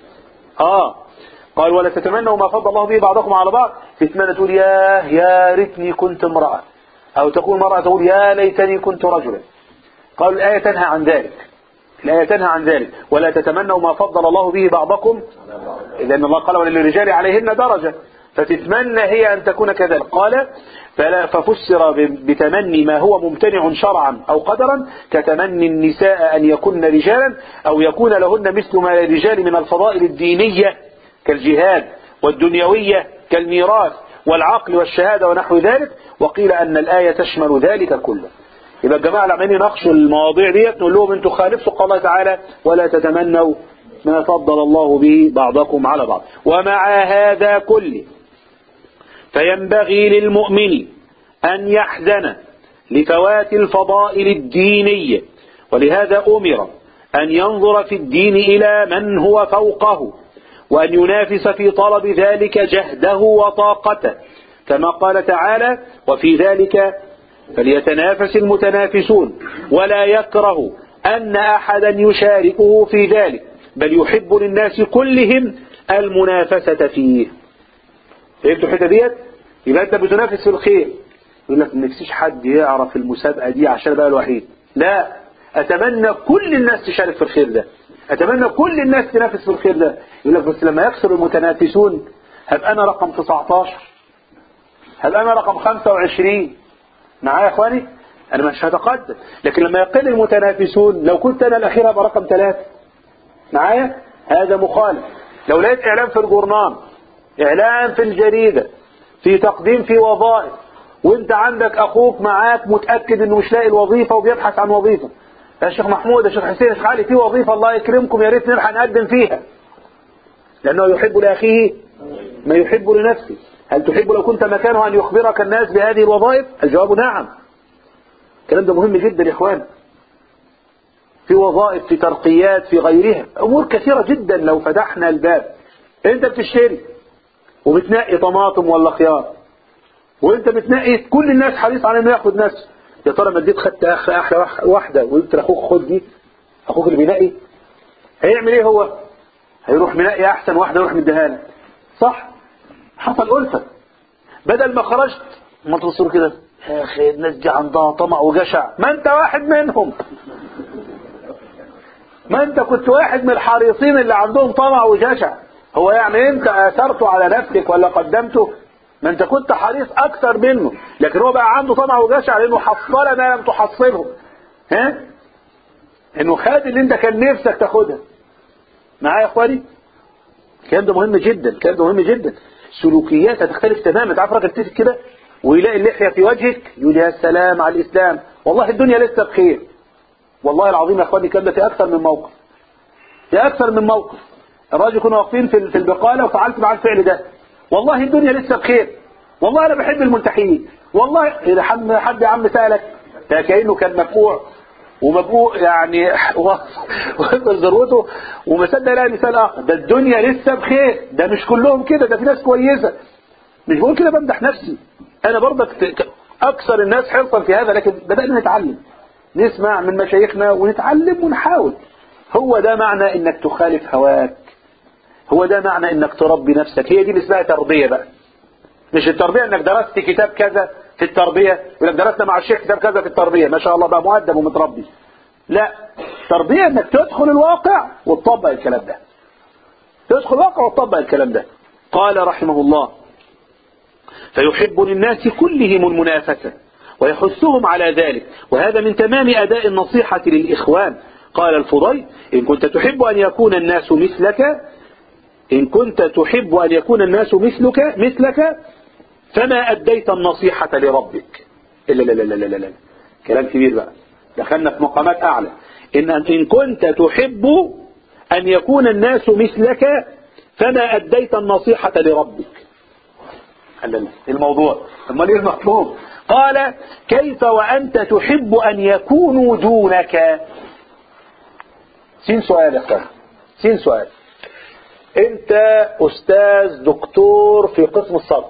آه قال ولا تتمنوا ما فضل الله به بعضكم على بعض، تتمنى تقول يا يا ريتني كنت امرأة، أو تقول مرأة تقول يا ليتني كنت رجلا. قال الآية تنهى عن ذلك، الآية تنهى عن ذلك. ولا تتمنوا ما فضل الله به بعضكم، لأن الله قال وللرجال عليهن درجة، فتتمنى هي أن تكون كذلك. قال فلا ففسر بتمني ما هو ممتنع شرعا أو قدرا كتمني النساء أن يكن رجالا أو يكون لهن مثل ما للرجال من الفضائل الدينية كالجهاد، والدنيوية كالميراث والعقل والشهادة ونحو ذلك. وقيل أن الآية تشمل ذلك كله. يبقى الجماعة اللي عمالين يناقشوا المواضيع ديت نقول لهم انتوا خالفتوا قول الله تعالى ولا تتمنوا ما فضل الله به بعضكم على بعض. ومع هذا كله فينبغي للمؤمن أن يحزن لفوات الفضائل الدينية، ولهذا أمر أن ينظر في الدين إلى من هو فوقه وأن ينافس في طلب ذلك جهده وطاقته، كما قال تعالى وفي ذلك فليتنافس المتنافسون. ولا يكره أن أحدا يشاركه في ذلك بل يحب للناس كلهم المنافسة فيه. فهمتوا الحته ديت؟ يبقى أنت بتنافس في الخير، يقول لك ما نفسيش حد يعرف المسابقة دي عشان بقى الوحيد، لا، أتمنى كل الناس تشارك في الخير ده، أتمنى كل الناس تنافس في الخير ده. يقول لك بس لما يكثر المتنافسون هبقى أنا رقم تسعة عشر، هبقى أنا رقم خمسة وعشرين. معايا يا إخواني؟ أنا مش هتقدم. لكن لما يقل المتنافسون لو كنت أنا الأخير هبقى رقم ثلاثة. معايا؟ هذا مخالف. لو لقيت إعلان في الجورنال، إعلان في الجريدة، في تقديم في وظائف، وانت عندك اخوك معاك متأكد انه مش لاقي الوظيفة وبيبحث عن وظيفة، يا شيخ محمود، يا شيخ حسين، يا شيخ علي، في وظيفة الله يكرمكم، يا ريت نلحق نقدم فيها، لانه يحب لاخيه ما يحب لنفسه. هل تحب لو كنت مكانه ان يخبرك الناس بهذه الوظائف؟ الجواب نعم. الكلام ده مهم جدا يا اخوان. في وظائف، في ترقيات، في غيرها، امور كثيرة جدا لو فتحنا الباب. انت بتشتري وبتنقي طماطم ولا خيار، وانت بتنقي، كل الناس حريص على انه ياخد نفسه. يا ترى ما اديت خدت احلى واحده وقلت لاخوك خد دي، اخوك اللي بينقي هيعمل ايه؟ هو هيروح منقي احسن واحده ويروح مديها لك، صح؟ حصل ألفة. بدل ما خرجت ما توصل كده، يا اخي الناس دي عندها طمع وجشع، ما انت واحد منهم، ما انت كنت واحد من الحريصين اللي عندهم طمع وجشع. هو يعني انت اثرته على نفسك ولا قدمته؟ ما انت كنت حريص اكثر منه، لكن هو بقى عنده طمع وجشع لانه حصل ما لم تحصله. ها؟ انه خد اللي انت كان نفسك تاخدها. معايا يا اخواني؟ الكلام ده مهم جدا، الكلام ده مهم جدا. سلوكيات هتختلف تماما. تعرف راجل تمسك كده ويلاقي اللحيه في وجهك يقول يا سلام على الاسلام، والله الدنيا لسه بخير. والله العظيم يا اخواني الكلام ده في اكثر من موقف، في اكثر من موقف. الراجل كنا واقفين في في البقاله وفعلت معاه الفعل ده، والله الدنيا لسه بخير، والله انا بحب الملتحيين، والله اذا حد يا عم سالك ده كانه كان مفقوع ومبقوع يعني وصل ذروته وما صدق لا مثال اخر. ده الدنيا لسه بخير، ده مش كلهم كده، ده في ناس كويسه. مش بقول كده بمدح نفسي، انا برضك اكثر الناس حرصا في هذا، لكن بدانا نتعلم، نسمع من مشايخنا ونتعلم ونحاول. هو ده معنى انك تخالف هواك، هو ده معنى انك تربي نفسك. هي دي اللي اسمها تربيه بقى. مش التربيه انك درست كتاب كذا في التربيه، يقول لك درسنا مع الشيخ كتاب كذا في التربيه، ما شاء الله بقى مؤدب ومتربي. لا، تربيه انك تدخل الواقع وتطبق الكلام ده، تدخل الواقع وتطبق الكلام ده. قال رحمه الله: فيحب للناس كلهم المنافسه ويحثهم على ذلك، وهذا من تمام اداء النصيحه للاخوان. قال الفضيل: ان كنت تحب ان يكون الناس مثلك إن كنت تحب أن يكون الناس مثلك مثلك فما أديت النصيحة لربك. إلا لا لا لا لا لا كلام كبير بقى، دخلنا في مقامات أعلى. إن إن كنت تحب أن يكون الناس مثلك فما أديت النصيحة لربك. لا الموضوع أما ليه المطلوب؟ قال: كيف وأنت تحب أن يكونوا دونك. سين سؤال يا أخوان، سين سؤال. انت استاذ دكتور في قسم الصدر،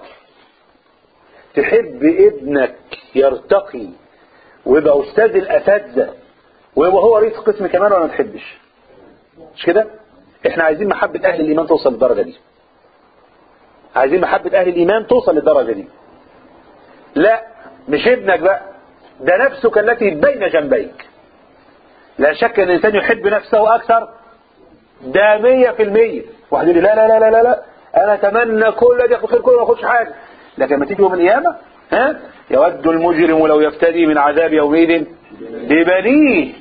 تحب ابنك يرتقي ويبقى استاذ الاساتذه ويبقى هو رئيس قسم كمان، ولا ما تحبش؟ مش كده؟ احنا عايزين محبه اهل الايمان توصل للدرجه دي، عايزين محبه اهل الايمان توصل للدرجه دي. لا، مش ابنك بقى، ده نفسك التي بين جنبيك. لا شك ان الانسان يحب نفسه اكثر، ده مية في المية. واحد يقول لي لا لا لا لا لا انا اتمنى كل ده ياخد خير كله ما ياخدش حاجه، لكن لما تيجي يوم القيامه ها يود المجرم لو يفتدي من عذاب يومئذ ببنيه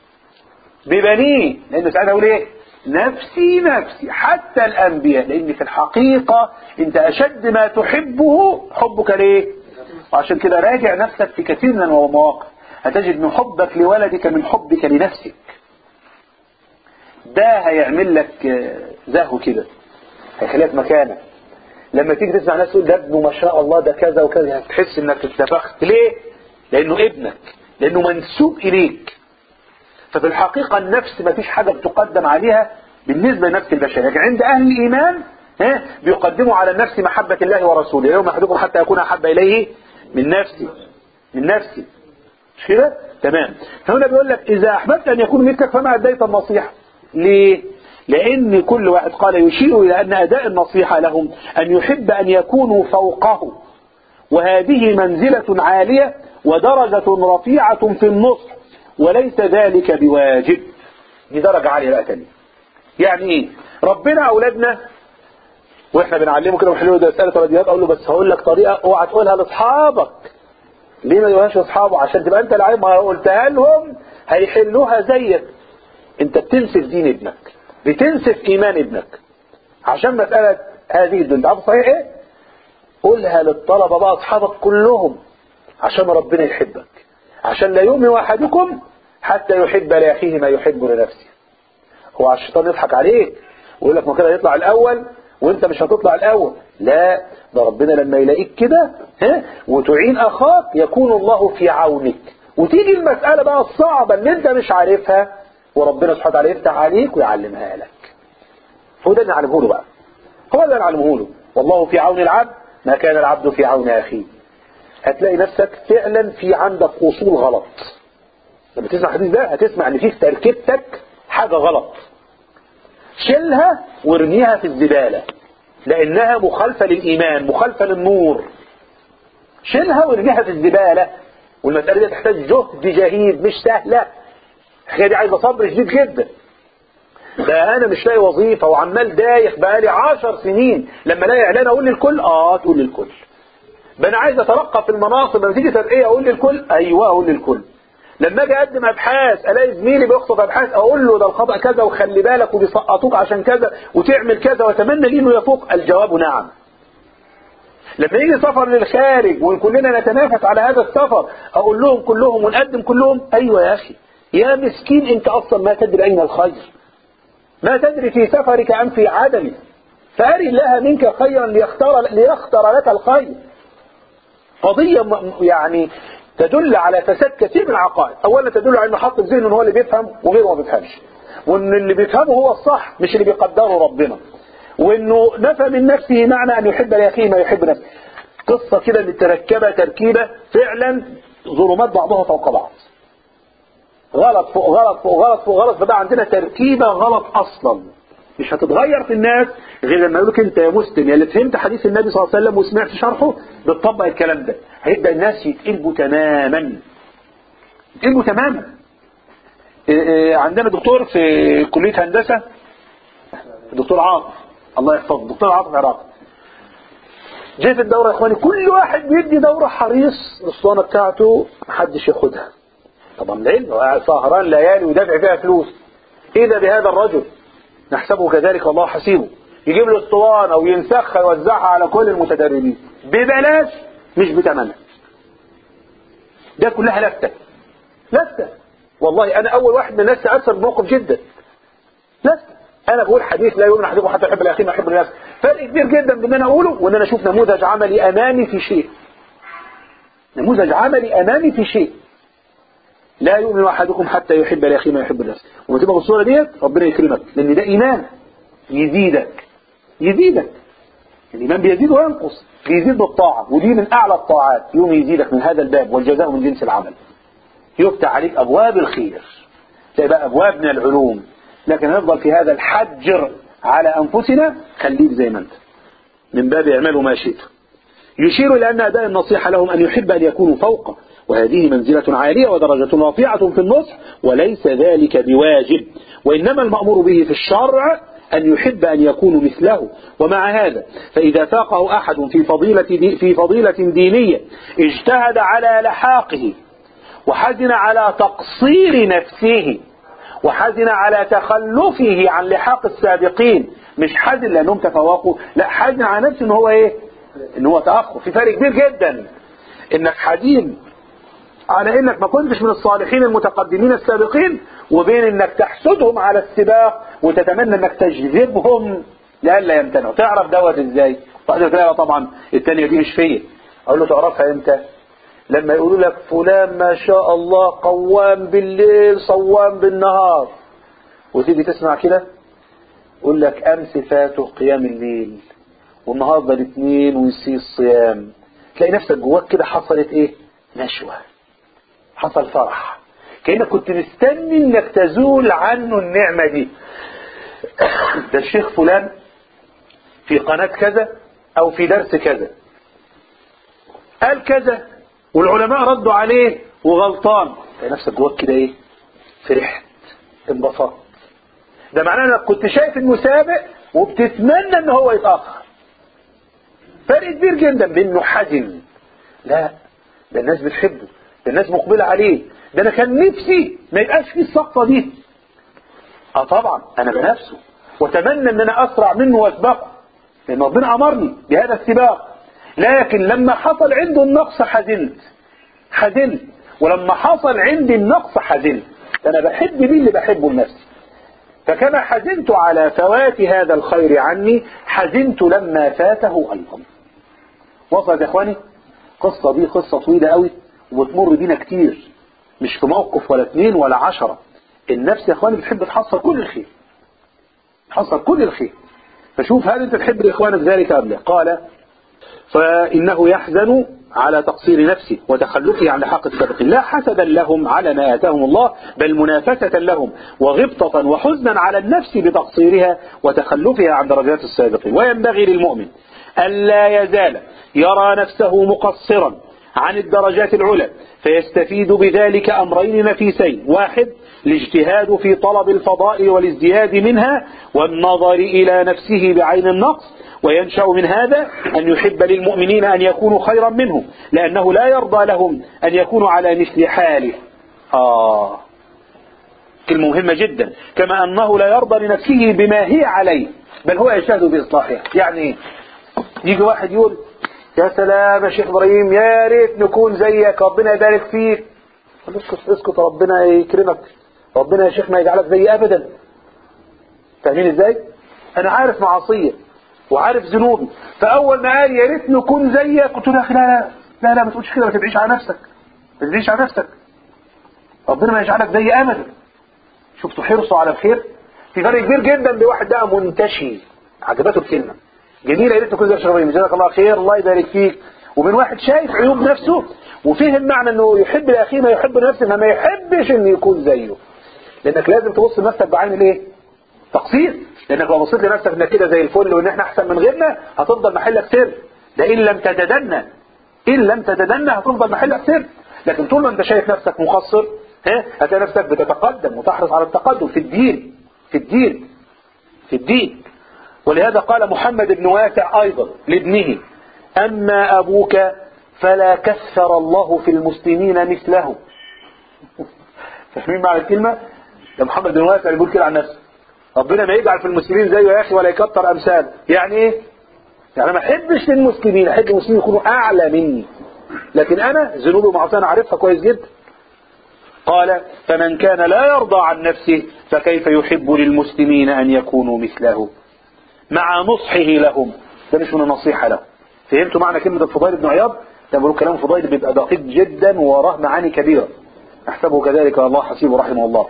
ببنيه لانه ساعتها يقول ايه؟ نفسي نفسي. حتى الانبياء، لان في الحقيقه انت اشد ما تحبه حبك ليه؟ وعشان كده راجع نفسك في كثير من المواقف هتجد من حبك لولدك من حبك لنفسك. ده هيعمل لك زهو كده، هيخليك مكانك. لما تيجي تسمع ناس تقول ده ابنه ما شاء الله ده كذا وكذا، هتحس انك اتفخت. ليه؟ لانه ابنك، لانه منسوب اليك. ففي الحقيقة النفس ما فيش حاجة بتقدم عليها بالنسبة لنفس البشر، لكن عند اهل الايمان ها بيقدموا على النفس محبة الله ورسوله. يوم احدكم حتى يكون احب اليه من نفسي من نفسي مش كده؟ تمام. فهنا بيقول لك اذا احببت ان يكون مثلك فما اديت النصيحة. ليه؟ لأن كل واحد قال يشير إلى أن أداء النصيحة لهم أن يحب أن يكونوا فوقه، وهذه منزلة عالية ودرجة رفيعة في النصح، وليس ذلك بواجب. دي درجة عالية بقى تانية. يعني ايه؟ ربنا اولادنا واحنا بنعلمه كده ونحل له ده مسألة رياضيات، اقول له بس هقول لك طريقة اوعى تقولها لاصحابك. ليه ما يقولهاش لاصحابه؟ عشان تبقى انت العيب، ما قلتها لهم هيحلوها زيك. انت بتنسف دين ابنك، بتنسف ايمان ابنك عشان مسألة هذه الدنيا. عارف صحيح ايه؟ قولها للطلبة بقى اصحابك كلهم عشان ربنا يحبك، عشان لا يؤمن احدكم حتى يحب لاخيه ما يحب لنفسه. هو الشيطان يضحك عليك ويقول لك ما كده يطلع الاول وانت مش هتطلع الاول. لا، ده ربنا لما يلاقيك كده ها وتعين اخاك يكون الله في عونك، وتيجي المسألة بقى الصعبة اللي انت مش عارفها وربنا سبحانه وتعالى يفتح عليك ويعلمها لك. هو ده اللي نعلمه له بقى، هو ده اللي نعلمه له. والله في عون العبد ما كان العبد في عون اخيه. هتلاقي نفسك فعلا في عندك اصول غلط. لما تسمع الحديث ده هتسمع ان فيك تركيبتك حاجة غلط، شيلها وارميها في الزبالة لانها مخالفة للايمان، مخالفة للنور. شيلها وارميها في الزبالة. والمسألة دي تحتاج جهد جهيد، مش سهلة. الحكاية دي عايزة صبر شديد جدا. ده انا مش لاقي وظيفة وعمال دايخ بقالي عشر سنين، لما الاقي اعلان اقول للكل اه تقول للكل. ده انا عايز اترقى في المناصب، لما تيجي ترقية اقول للكل ايوه اقول للكل. لما اجي اقدم ابحاث الاقي زميلي بيخطب ابحاث اقول له ده الخطأ كذا وخلي بالك وبيسقطوك عشان كذا وتعمل كذا واتمنى لي انه يفوق. الجواب نعم. لما يجي سفر للخارج وكلنا نتنافس على هذا السفر اقول لهم كلهم ونقدم كلهم ايوه يا اخي يا مسكين انت اصلا ما تدري اين الخير، ما تدري في سفرك ام في عدمه، فاري الله منك خيرا ليختار ليختار لك الخير. قضية يعني تدل على فساد كثير من العقائد. اولا تدل على انه حط في ذهنه ان هو اللي بيفهم وغيره ما بيفهمش، وان اللي بيفهمه هو الصح مش اللي بيقدره ربنا، وانه نفى من نفسه معنى ان يحب لاخيه ما يحب نفسه. قصة كده متركبة تركيبة فعلا ظلمات بعضها فوق بعض، غلط فوق غلط فوق غلط فوق غلط. فده عندنا تركيبة غلط اصلا مش هتتغير في الناس غير لما يقولك انت يا مسلم يا اللي فهمت حديث النبي صلى الله عليه وسلم وسمعت شرحه بتطبق الكلام ده. هيبدأ الناس يتقلبوا تماما، يتقلبوا تماما. عندنا دكتور في كلية هندسة، الدكتور عاطف الله يحفظه، الدكتور عاطف عراقي، جه في الدورة يا اخواني كل واحد بيدي دورة حريص الاسطوانة بتاعته محدش ياخدها. طبعا العلم سهران ليالي ودافع فيها فلوس. اذا بهذا الرجل نحسبه كذلك الله حسيبه يجيب له اسطوانة وينسخها ويوزعها على كل المتدربين ببلاش مش بثمنها. ده كلها لفتة لفتة. والله انا اول واحد من الناس تأثر بموقف جدا. لفتة. انا بقول حديث لا يؤمن احدكم حتى يحب لاخيه ما يحب لنفسه. فرق كبير جدا بين انا اقوله وان انا اشوف نموذج عملي امامي في شيء. نموذج عملي امامي في شيء. لا يؤمن احدكم حتى يحب لاخيه ما يحب لنفسه. وما تبقى بالصوره ديت ربنا يكرمك لان ده ايمان يزيدك يزيدك. الايمان بيزيد وينقص، بيزيد بالطاعه ودي من اعلى الطاعات. يوم يزيدك من هذا الباب والجزاء من جنس العمل. يفتح عليك ابواب الخير، تبقى ابواب من العلوم. لكن نفضل في هذا الحجر على انفسنا خليك زي ما انت من باب اعملوا ما شئتم. يشير إلى أن أداء النصيحة لهم أن يحب أن يكونوا فوقه، وهذه منزلة عالية ودرجة رفيعة في النصح، وليس ذلك بواجب، وإنما المأمور به في الشرع أن يحب أن يكونوا مثله. ومع هذا فإذا فاقه أحد في فضيلة دي في فضيلة دينية اجتهد على لحاقه وحزن على تقصير نفسه وحزن على تخلفه عن لحاق السابقين، مش حزن لأنهم تفوقوا، لا حزن على نفسه إن هو إيه؟ إن هو تأخر. في فرق كبير جدا إنك حزين على إنك ما كنتش من الصالحين المتقدمين السابقين، وبين إنك تحسدهم على السباق وتتمنى إنك تجذبهم لألا يمتنعوا. تعرف دوت إزاي؟ واحدة طبعا التانية دي مش فيا. أقول له تعرفها إمتى؟ لما يقولوا لك فلان ما شاء الله قوام بالليل صوام بالنهار، وتيجي تسمع كده يقول لك أمس فاته قيام الليل والنهارده الاثنين ويسيء الصيام، تلاقي نفسك جواك كده حصلت ايه؟ نشوة، حصل فرح، كأنك كنت مستني انك تزول عنه النعمة دي. ده الشيخ فلان في قناة كذا او في درس كذا قال كذا والعلماء ردوا عليه وغلطان، تلاقي نفسك جواك كده ايه؟ فرحت انبسطت. ده معناه انك كنت شايف انه سابق وبتتمنى ان هو يتأخر. فرق كبير جدا بانه حزن. لا، ده الناس بتحبه، ده الناس مقبلة عليه، ده انا كان نفسي ما يبقاش فيه السقطة دي. اه طبعا انا بنفسه واتمنى ان انا اسرع منه واسبقه، لان ربنا امرني بهذا السباق. لكن لما حصل عنده النقص حزنت حزنت ولما حصل عندي النقص حزنت. انا بحب مين اللي بحبه لنفسي. فكما حزنت على فوات هذا الخير عني حزنت لما فاته ايضا. وصلت يا اخواني؟ قصة دي قصة طويلة قوي وبتمر بينا كتير، مش في موقف ولا اثنين ولا عشرة. النفس يا اخواني بتحب تحصل كل الخير، تحصل كل الخير. فشوف، هل انت تحب لاخوانك ذلك ام لا؟ قال فانه يحزن على تقصير نفسه وتخلفه عن حق السابق، لا حسدا لهم على ما آتاهم الله، بل منافسة لهم وغبطة وحزنا على النفس بتقصيرها وتخلفها عن درجات السابقين. وينبغي للمؤمن ألا يزال يرى نفسه مقصرا عن الدرجات العلى، فيستفيد بذلك أمرين نفيسين: واحد، الاجتهاد في طلب الفضائل والازدياد منها والنظر إلى نفسه بعين النقص، وينشأ من هذا أن يحب للمؤمنين أن يكونوا خيرا منه، لأنه لا يرضى لهم أن يكونوا على مثل حاله. آه كلمة مهمة جدا. كما أنه لا يرضى لنفسه بما هي عليه، بل هو يجتهد بإصلاحها. يعني يجي واحد يقول يا سلام يا شيخ إبراهيم، يا ريت نكون زيك، ربنا يبارك فيك. اسكت اسكت، ربنا يكرمك، ربنا يا شيخ ما يجعلك زي أبدا. فاهمين ازاي؟ أنا عارف معاصية وعارف ذنوبي، فأول ما قال يا ريت نكون زيك قلت له لا لا لا ما تقولش كده، ما تبعيش على نفسك، ما تبعيش على نفسك، ربنا ما يجعلك زي أبدا. شفتوا حرصه على الخير؟ في فرق كبير جدا بواحد بقى منتشي عجبته الكلمة جميلة، يا ريت نكون زي الشيخ إبراهيم جزاك الله خير الله يبارك فيك، ومن واحد شايف عيوب نفسه وفهم معنى انه يحب لاخيه ما يحب نفسه، ما, ما يحبش انه يكون زيه. لانك لازم تبص لنفسك بعين الايه؟ تقصير. لانك لو بصيت لنفسك انك كده زي الفل وان احنا احسن من غيرنا هتفضل محلك سر. ده ان لم تتدنى ان لم تتدنى هتفضل محلك سر. لكن طول ما انت شايف نفسك مقصر ها هتلاقي نفسك بتتقدم وتحرص على التقدم في الدين في الدين في الدين. ولهذا قال محمد بن واسع ايضا لابنه: اما ابوك فلا كثر الله في المسلمين مثله. فاهمين معنى الكلمة؟ ده محمد بن واسع يقول كده عن نفسه، ربنا ما يجعل في المسلمين زيه يا اخي ولا يكتر امثال. يعني ايه؟ يعني ما احبش للمسلمين، احب المسلمين يكونوا اعلى مني، لكن انا ذنوبي ومعصيتي انا عارفها كويس جدا. قال: فمن كان لا يرضى عن نفسه فكيف يحب للمسلمين ان يكونوا مثله مع نصحه لهم. ده مش من النصيحة له. فهمتوا معنى كلمة الفضيل بن عياض؟ ده بقول كلام الفضيل بيبقى دقيق جدا ووراه معاني كبيرة، احسبه كذلك الله حسيبه رحمه الله.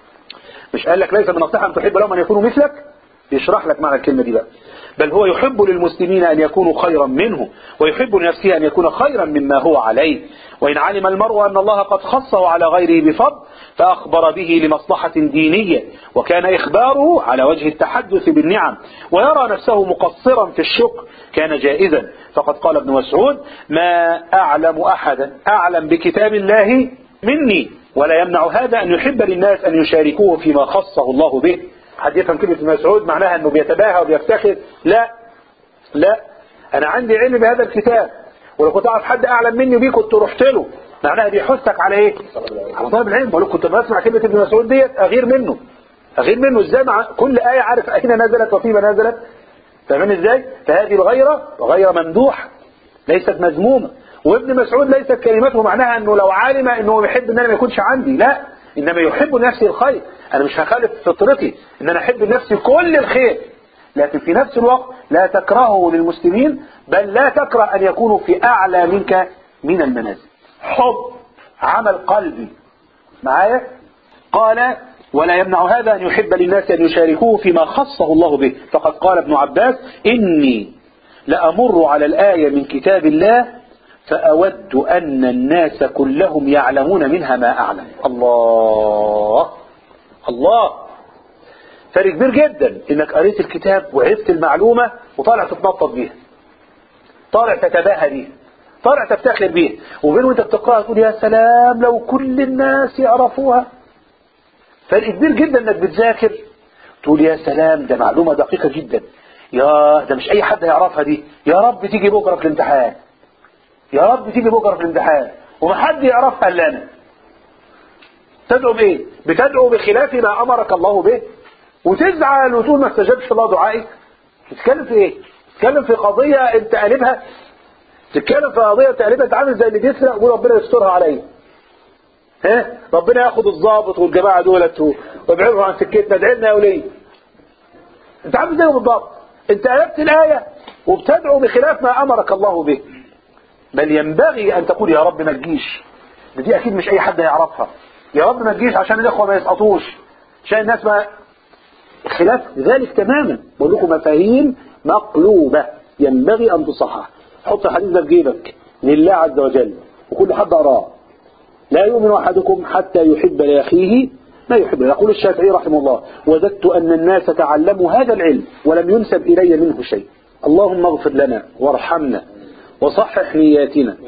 مش قال لك ليس من النصيحة ان تحب لهم ان يكونوا مثلك؟ يشرح لك معنى الكلمة دي بقى. بل هو يحب للمسلمين ان يكونوا خيرا منه، ويحب لنفسه ان يكون خيرا مما هو عليه. وان علم المرء ان الله قد خصه على غيره بفضل فاخبر به لمصلحة دينية، وكان اخباره على وجه التحدث بالنعم، ويرى نفسه مقصرا في الشكر كان جائزا. فقد قال ابن مسعود: ما اعلم احدا اعلم بكتاب الله مني، ولا يمنع هذا ان يحب للناس ان يشاركوه فيما خصه الله به. حد يفهم كلمة ابن مسعود معناها انه بيتباهى وبيفتخر؟ لا لا، انا عندي علم بهذا الكتاب، ولو كنت اعرف حد اعلم مني بيه كنت رحت له. معناها بيحثك على ايه؟ على طالب العلم. بقول لك كنت بسمع كلمة ابن مسعود ديت اغير منه اغير منه ازاي؟ مع كل آية عارف اين نزلت وفيما نزلت. فاهمين ازاي؟ فهذه الغيرة غيرة ممدوحة ليست مذمومة. وابن مسعود ليست كلمته معناها انه لو علم انه يحب ان انا ما يكونش عندي، لا، انما يحب نفسي الخير. انا مش هخالف فطرتي ان انا احب نفسي كل الخير، لكن في نفس الوقت لا تكرهه للمسلمين، بل لا تكره ان يكونوا في اعلى منك من المنازل. حب عمل قلبي معايا. قال: ولا يمنع هذا ان يحب للناس ان يشاركوه فيما خصه الله به. فقد قال ابن عباس: اني لأمر على الآية من كتاب الله فأود أن الناس كلهم يعلمون منها ما أعلم. الله الله، فرق كبير جدا انك قريت الكتاب وعرفت المعلومة وطالع تتنطط بيها، طالع تتباهى بيها، طالع تفتخر بيها، وبين وانت بتقرأها تقول يا سلام لو كل الناس يعرفوها. فرق كبير جدا انك بتذاكر تقول يا سلام ده معلومة دقيقة جدا، يا ده مش اي حد هيعرفها دي، يا رب تيجي بكرة في الامتحان، يا رب تيجي بكرة في الامتحان ومحد يعرفها الا انا. تدعو بايه؟ بتدعو بخلاف ما امرك الله به وتزعل وتقول ما استجابش الله دعائي. تتكلم في ايه؟ تتكلم في قضية انت قلبها، تتكلم في قضية انت قلبها، تعمل زي اللي بيسرق ويقول ربنا يسترها عليا. ها ربنا ياخد الضابط والجماعة دولت وابعدهم عن سكتنا، ادعي لنا يا ولي. انت عامل زيه بالضبط، انت قلبت الآية وبتدعو بخلاف ما امرك الله به. بل ينبغي ان تقول يا رب ما تجيش، دي اكيد مش اي حد يعرفها، يا رب ما تجيش عشان الاخوة ما يسقطوش، عشان الناس ما خلاف ذلك تماما. بقول لكم مفاهيم مقلوبة ينبغي ان تصحح. حط الحديث ده في جيبك لله عز وجل وكل حد أراه. لا يؤمن أحدكم حتى يحب لأخيه ما يحب. يقول الشافعي رحمه الله وددت أن الناس تعلموا هذا العلم ولم ينسب إلي منه شيء. اللهم اغفر لنا وارحمنا وصحح نياتنا،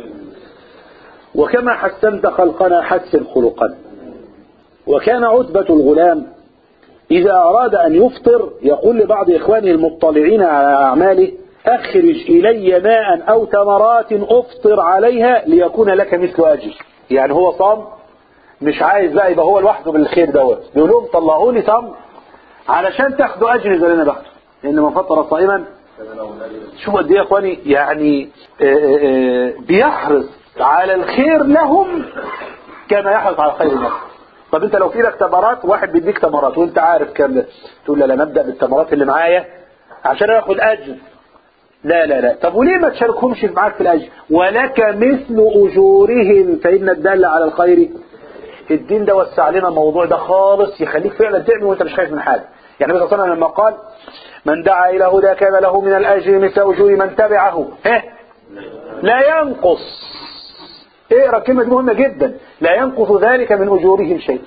وكما حسنت خلقنا حسن خلقنا. وكان عتبة الغلام إذا أراد أن يفطر يقول لبعض إخوانه المطلعين على أعماله أخرج إلي ماء أو تمرات أفطر عليها ليكون لك مثل أجر. يعني هو صام مش عايز بقى يبقى هو لوحده بالخير دوت، بيقول لهم طلعوا لي تمر علشان تاخدوا أجر زي اللي أنا باخده، لأن من فطر صائما. شوفوا قد إيه يا إخواني، يعني آآ آآ بيحرص على الخير لهم كما يحرص على الخير لنفسه. طب انت لو في لك تمرات، واحد بيديك تمرات وانت عارف كام ده، تقول لا لا نبدأ بالتمرات اللي معايا عشان اخد اجر. لا لا لا، طب وليه ما تشاركهمش معاك في الاجر؟ ولك مثل اجورهم فان الدال على الخير. الدين ده وسع لنا الموضوع ده خالص، يخليك فعلا تعمل وانت مش خايف من حاجه. يعني النبي صلى الله عليه وسلم لما قال من دعا الى هدى كان له من الاجر مثل اجور من تبعه ها لا ينقص. اقرا الكلمه دي مهمه جدا، لا ينقص ذلك من اجورهم شيء.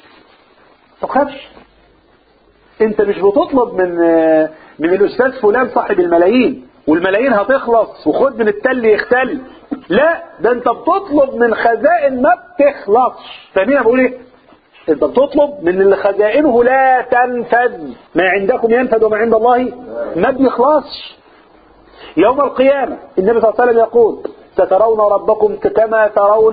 ما تخافش، انت مش بتطلب من من الاستاذ فلان صاحب الملايين والملايين هتخلص وخد من التل يختل. لا، ده انت بتطلب من خزائن ما بتخلصش. فاهمين بقول ايه؟ انت بتطلب من اللي خزائنه لا تنفذ. ما عندكم ينفذ وما عند الله ما بيخلصش. يوم القيامة النبي صلى الله عليه وسلم يقول سترون ربكم كما ترون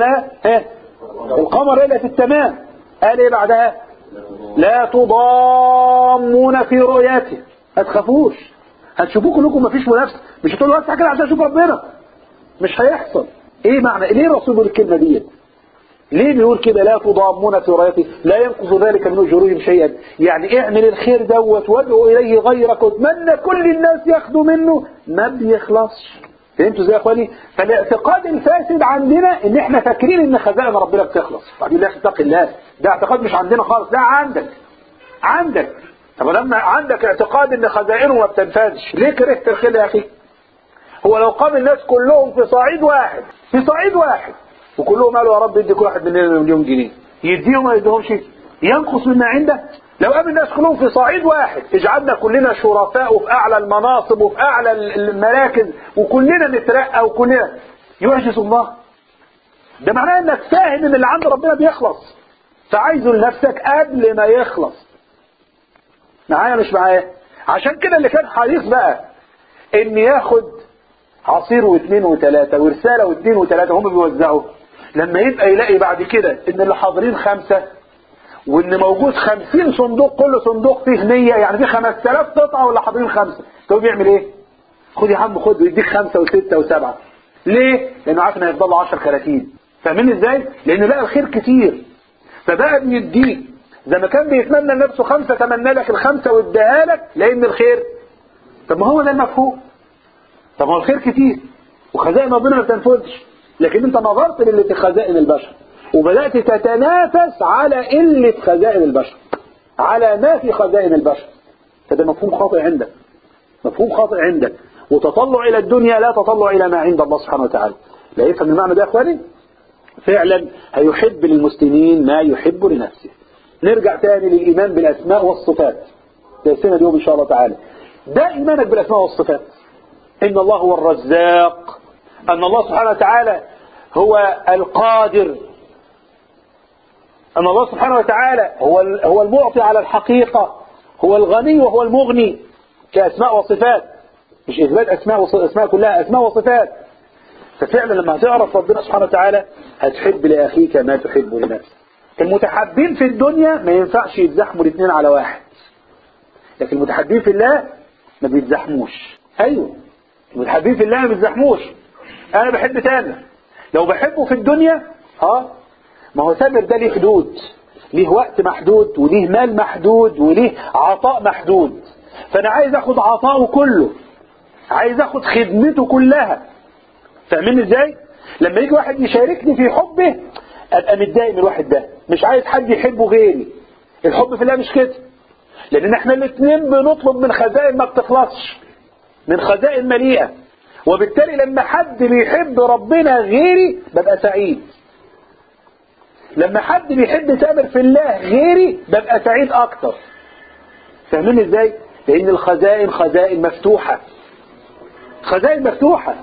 القمر ليلة التمام. قال ايه بعدها؟ لا تضامون في رؤيته. ما تخافوش، هتشوفوه كلكم مفيش منافسه. مش هتقولوا افتح كده عشان اشوف ربنا، مش هيحصل. ايه معنى ليه الرسول بيقول الكلمه ديت؟ ليه بيقول كده لا تضامون في رؤيته لا ينقص ذلك من اجورهم شيئا؟ يعني اعمل الخير دوت وادعو اليه غيرك واتمنى كل الناس ياخدوا منه، ما بيخلصش. فهمتوا ازاي يا اخواني؟ فالاعتقاد الفاسد عندنا ان احنا فاكرين ان خزائن ربنا بتخلص. بعدين لا اتق الله، ده اعتقاد مش عندنا خالص، ده عندك عندك. طب لما عندك اعتقاد ان خزائنه ما بتنفذش، ليه كرهت الخير يا اخي؟ هو لو قام الناس كلهم في صعيد واحد في صعيد واحد وكلهم قالوا يا رب ادي كل واحد مننا مليون جنيه، يديهم ما يديهمش؟ ينقص مما عنده؟ لو قام الناس كلهم في صعيد واحد اجعلنا كلنا شرفاء وفي اعلى المناصب وفي اعلى المراكز وكلنا نترقى وكلنا، يعجز الله. ده معناه انك فاهم ان اللي عند ربنا بيخلص، فعايزه لنفسك قبل ما يخلص. معايا مش معايا؟ عشان كده اللي كان حريص بقى ان ياخد عصير واثنين وثلاثة ورسالة واثنين وثلاثة هم بيوزعوا، لما يبقى يلاقي بعد كده ان اللي حاضرين خمسة وان موجود خمسين صندوق كل صندوق فيه مية، يعني فيه خمس تلاف قطعة ولا حاضرين خمسة، طب بيعمل ايه؟ خد يا عم خد، ويديك خمسة وستة وسبعة. ليه؟ لانه عارف انه هيفضل له عشر ثلاثين. فاهمين ازاي؟ لانه لقى الخير كتير فبقى بيديك. زي ما كان بيتمنى لنفسه خمسة تمنى لك الخمسة واداها لك لان الخير. طب ما هو ده المفهوم. طب هو الخير كتير وخزائن ربنا ما بتنفذش، لكن انت نظرت للي في خزائن البشر وبدأت تتنافس على قلة خزائن البشر، على ما في خزائن البشر. فده مفهوم خاطئ عندك، مفهوم خاطئ عندك، وتطلع إلى الدنيا لا تطلع إلى ما عند الله سبحانه وتعالى. لا يفهم المعنى ده يا أخواني؟ فعلا هيحب للمسلمين ما يحب لنفسه. نرجع تاني للإيمان بالأسماء والصفات درسنا اليوم إن شاء الله تعالى. ده إيمانك بالأسماء والصفات، إن الله هو الرزاق، أن الله سبحانه وتعالى هو القادر، أن الله سبحانه وتعالى هو هو المعطي على الحقيقة، هو الغني وهو المغني كأسماء وصفات، مش إثبات أسماء وص... أسماء كلها أسماء وصفات. ففعلا لما هتعرف ربنا سبحانه وتعالى هتحب لأخيك ما تحب لنفسك. المتحابين في الدنيا ما ينفعش يتزحموا الاثنين على واحد، لكن المتحابين في الله ما بيتزحموش. أيوه المتحابين في الله ما بيتزحموش. أنا بحب تامر، لو بحبه في الدنيا اه ما هو تامر ده ليه حدود، ليه وقت محدود وليه مال محدود وليه عطاء محدود، فأنا عايز أخد عطاءه كله، عايز أخد خدمته كلها. فاهمين ازاي؟ لما يجي واحد يشاركني في حبه ابقى متضايق من الواحد ده، مش عايز حد يحبه غيري. الحب في الله مش كده، لان احنا الاثنين بنطلب من خزائن ما بتخلصش، من خزائن مليئة، وبالتالي لما حد بيحب ربنا غيري ببقى سعيد، لما حد بيحب تامر في الله غيري ببقى سعيد اكتر. فاهمين ازاي؟ لان الخزائن خزائن مفتوحة، خزائن مفتوحة.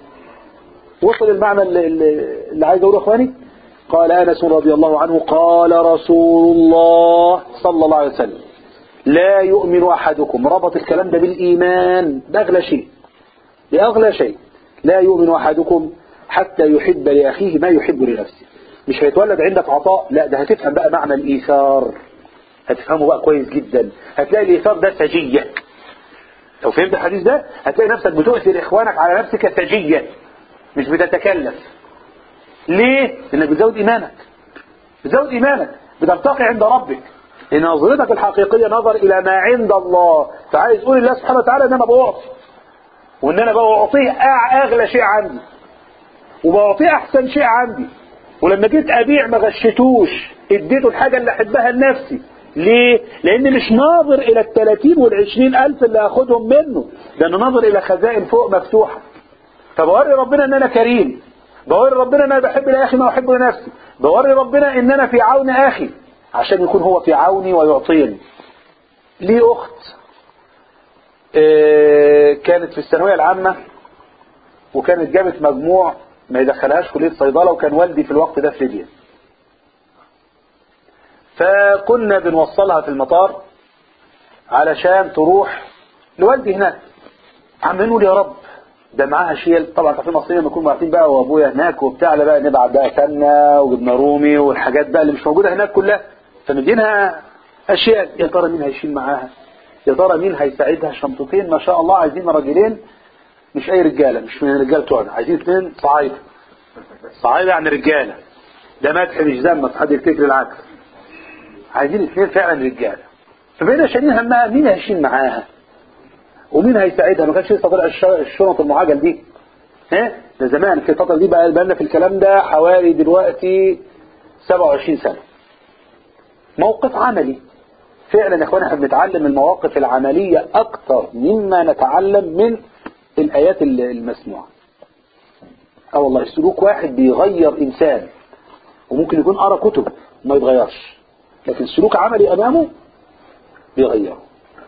وصل المعنى اللي, اللي عايز اقوله اخواني؟ قال انس رضي الله عنه قال رسول الله صلى الله عليه وسلم لا يؤمن احدكم، ربط الكلام ده بالايمان، ده اغلى شيء، ده اغلى شيء. لا يؤمن احدكم حتى يحب لاخيه ما يحب لنفسه. مش هيتولد عندك عطاء، لا ده هتفهم بقى معنى الايثار، هتفهمه بقى كويس جدا. هتلاقي الايثار ده سجية. لو فهمت الحديث ده هتلاقي نفسك بتؤثر اخوانك على نفسك سجية، مش بتتكلف. ليه؟ لانك بتزود ايمانك، بتزود ايمانك، بترتقي عند ربك، لان نظرتك الحقيقية نظر الى ما عند الله. فعايز تقول لله سبحانه وتعالى ان انا بعطي، وان انا بعطيه اغلى شيء عندي، وبعطيه احسن شيء عندي، ولما جيت ابيع ما غشتوش، اديته الحاجة اللي احبها لنفسي. ليه؟ لان مش ناظر الى الثلاثين والعشرين الف اللي اخدهم منه، ده انا ناظر الى خزائن فوق مفتوحة. فبوري ربنا ان انا كريم، بوري ربنا ان انا بحب لاخي ما احب لنفسي، بوري ربنا ان انا في عون اخي عشان يكون هو في عوني ويعطيني. لي اخت اه كانت في الثانويه العامه، وكانت جابت مجموع ما يدخلهاش كليه صيدله، وكان والدي في الوقت ده في ليبيا. فكنا بنوصلها في المطار علشان تروح لوالدي هناك. عم نقول يا رب ده معاها شيل، طبعا كافيه مصرية بنكون عارفين بقى، وابويا هناك وبتاع، لا بقى نبعت بقى سمنه وجبنه رومي والحاجات بقى اللي مش موجوده هناك كلها، فمدينها اشياء. يا ترى مين هيشيل معاها؟ يا ترى مين هيساعدها؟ شنطتين ما شاء الله، عايزين راجلين، مش اي رجاله، مش من الرجال بتوعنا، عايزين اثنين صعايده. صعايده يعني رجاله، ده مدح مش ذم، حد يفتكر العكس. عايزين اثنين فعلا رجاله. فبقينا شايلين همها مين هيشيل معاها ومين هيساعدها. ما كانش لسه طلع الشنط المعجل دي، ها ده زمان في الفترة دي، بقى لنا في الكلام ده حوالي دلوقتي سبعة وعشرين سنة. موقف عملي فعلا يا اخوانا، احنا بنتعلم المواقف العملية اكتر مما نتعلم من الايات المسموعة. اه والله السلوك واحد بيغير انسان، وممكن يكون قرأ كتب ما يتغيرش، لكن سلوك عملي امامه بيغيره.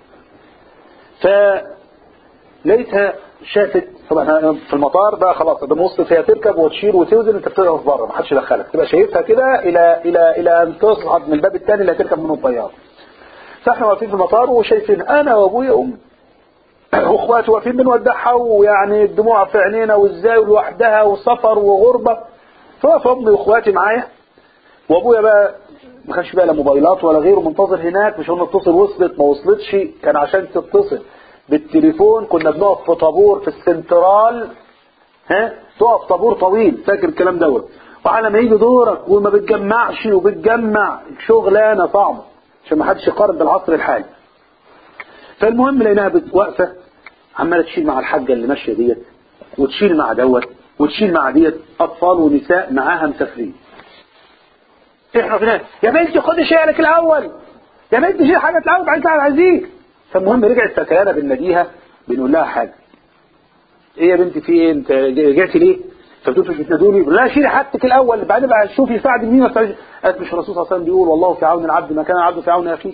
فليتها شافت طبعا في المطار بقى خلاص، ده وصلت هي تركب وتشيل وتوزن، انت بتقف بره ما حدش يدخلك، تبقى شايفها كده الى الى الى ان تصعد من الباب الثاني اللي هتركب منه الطياره. فاحنا واقفين في المطار وشايفين انا وابويا وامي واخواتي واقفين بنودعها، ويعني الدموع في عينينا، وازاي لوحدها وسفر وغربه. فوقف امي واخواتي معايا، وابويا بقى ما كانش بقى لا موبايلات ولا غيره، منتظر هناك. مش قلنا اتصل وصلت ما وصلتش، كان عشان تتصل بالتليفون كنا بنقف في طابور في السنترال، ها تقف طابور طويل، فاكر الكلام دوت. وعلى ما يجي دورك وما بتجمعش وبتجمع، شغلانه صعبه عشان ما حدش يقارن بالعصر الحالي. فالمهم لقيناها واقفه عماله تشيل مع الحاجه اللي ماشيه ديت، وتشيل مع دوت، وتشيل مع ديت، اطفال ونساء معاها مسافرين. احنا هناك يا بنتي خدي شعرك الاول، يا بنتي شيل حاجه الاول بعد كده عايزيك. فالمهم رجعت فاكرانا بنناديها بنقول لها حاجه، ايه يا بنتي في ايه انت رجعتي ليه؟ فبتقول مش بتنادوني؟ لا شيلي حاجتك الاول بعدين بقى شوفي يساعدك مين. قالت مش الرسول صلى الله عليه وسلم بيقول والله في عون العبد ما كان العبد في عون اخيه؟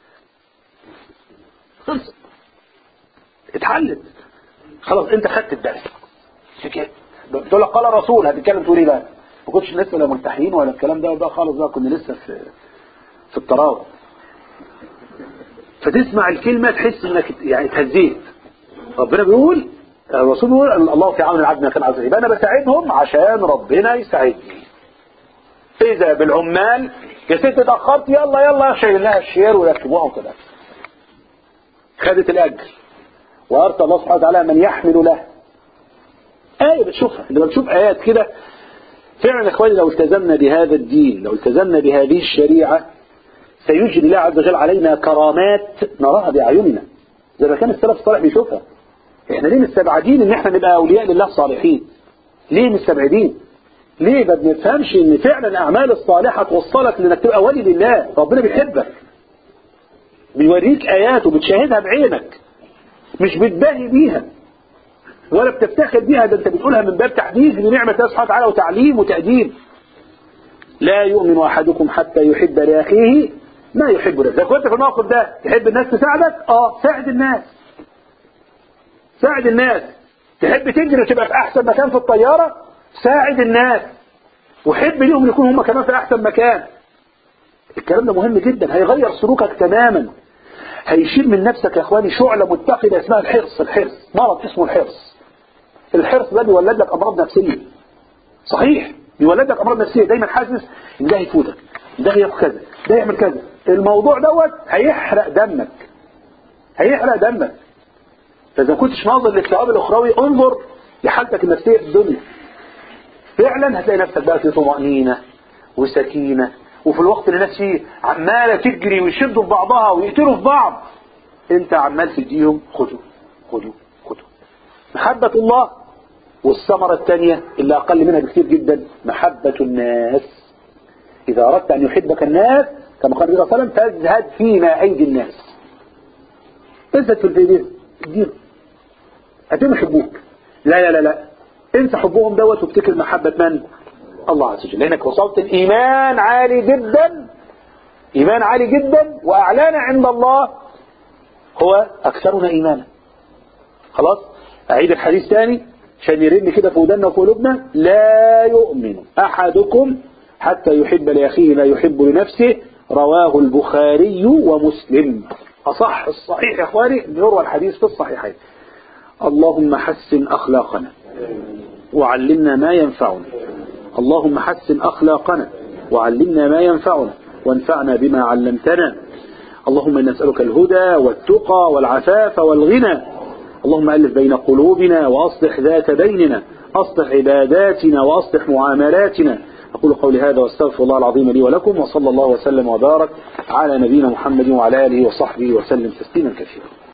خلص اتحلت خلاص، انت خدت الدرس. تقول لك قال الرسول، هتتكلم تقول ايه بقى؟ ما كنتش لسه لا ملتحين ولا الكلام ده بقى خالص، بقى كنا لسه في في الطراوه. فتسمع الكلمه تحس انك يعني اتهزيت. ربنا بيقول، الرسول بيقول الله في عون العبد ما كان عاوز، يبقى انا بساعدهم عشان ربنا يساعدني. اذا بالعمال يا ست اتاخرت يلا يلا شايل لها الشير ويركبوها وكده، خدت الاجر. وارسل الله سبحانه وتعالى من يحمل له. آية بتشوفها، لما بتشوف آيات كده فعلا يا اخواني لو التزمنا بهذا الدين، لو التزمنا بهذه الشريعة، سيجري الله عز وجل علينا كرامات نراها بأعيننا زي ما كان السلف الصالح بيشوفها. احنا ليه مستبعدين ان احنا نبقى اولياء لله صالحين؟ ليه مستبعدين؟ ليه ما بنفهمش ان فعلا الاعمال الصالحة توصلك لانك تبقى ولي لله؟ ربنا بيحبك، بيوريك ايات وبتشاهدها بعينك، مش بتباهي بيها ولا بتفتخر بيها، ده انت بتقولها من باب تحديث لنعمة الله سبحانه وتعالى وتعليم وتأديب. لا يؤمن احدكم حتى يحب لاخيه ما يحب لنفسه. لو كنت في الموقف ده تحب الناس تساعدك، اه ساعد الناس، ساعد الناس. تحب تجري وتبقى في احسن مكان في الطيارة، ساعد الناس وحب ليهم يكونوا هم كمان في احسن مكان. الكلام ده مهم جدا، هيغير سلوكك تماما، هيشيل من نفسك يا اخواني شعلة متقدة اسمها الحرص. الحرص مرض اسمه الحرص. الحرص ده بيولد لك امراض نفسية، صحيح بيولد لك امراض نفسية، دايما حاسس ان ده هيفوتك، ده هياخد كذا، ده يعمل كذا. الموضوع دوت هيحرق دمك، هيحرق دمك. فاذا كنتش ناظر للثواب الاخروي انظر لحالتك النفسية في الدنيا. فعلا هتلاقي نفسك بقى في طمأنينة وسكينة، وفي الوقت اللي الناس فيه عمالة تجري ويشدوا في بعضها ويقتلوا في بعض، انت عمال تديهم خدوا خدوا خدوا. محبة الله. والثمرة الثانية اللي أقل منها بكثير جدا محبة الناس. إذا أردت أن يحبك الناس كما قال النبي صلى الله عليه وسلم فازهد فيما أيدي الناس. ازهد في الفيديو اديهم هتم يحبوك. لا لا لا لا انسى حبهم دوت وافتكر محبة من؟ الله عز وجل. لأنك وصلت الإيمان عالي جدا، إيمان عالي جدا، وأعلانا عند الله هو أكثرنا إيمانا. خلاص أعيد الحديث تاني عشان يرن كده في ودنا وفي قلوبنا. لا يؤمن أحدكم حتى يحب لأخيه لا يحب لنفسه. رواه البخاري ومسلم. أصح الصحيح يا أخواني أن يروى الحديث في الصحيحين. اللهم حسن أخلاقنا وعلمنا ما ينفعنا. اللهم حسن أخلاقنا وعلمنا ما ينفعنا وانفعنا بما علمتنا. اللهم نسألك الهدى والتقى والعفاف والغنى. اللهم ألف بين قلوبنا وأصلح ذات بيننا، أصلح عباداتنا وأصلح معاملاتنا. أقول قولي هذا واستغفر الله العظيم لي ولكم، وصلى الله وسلم وبارك على نبينا محمد وعلى آله وصحبه وسلم تسليما كثيرا.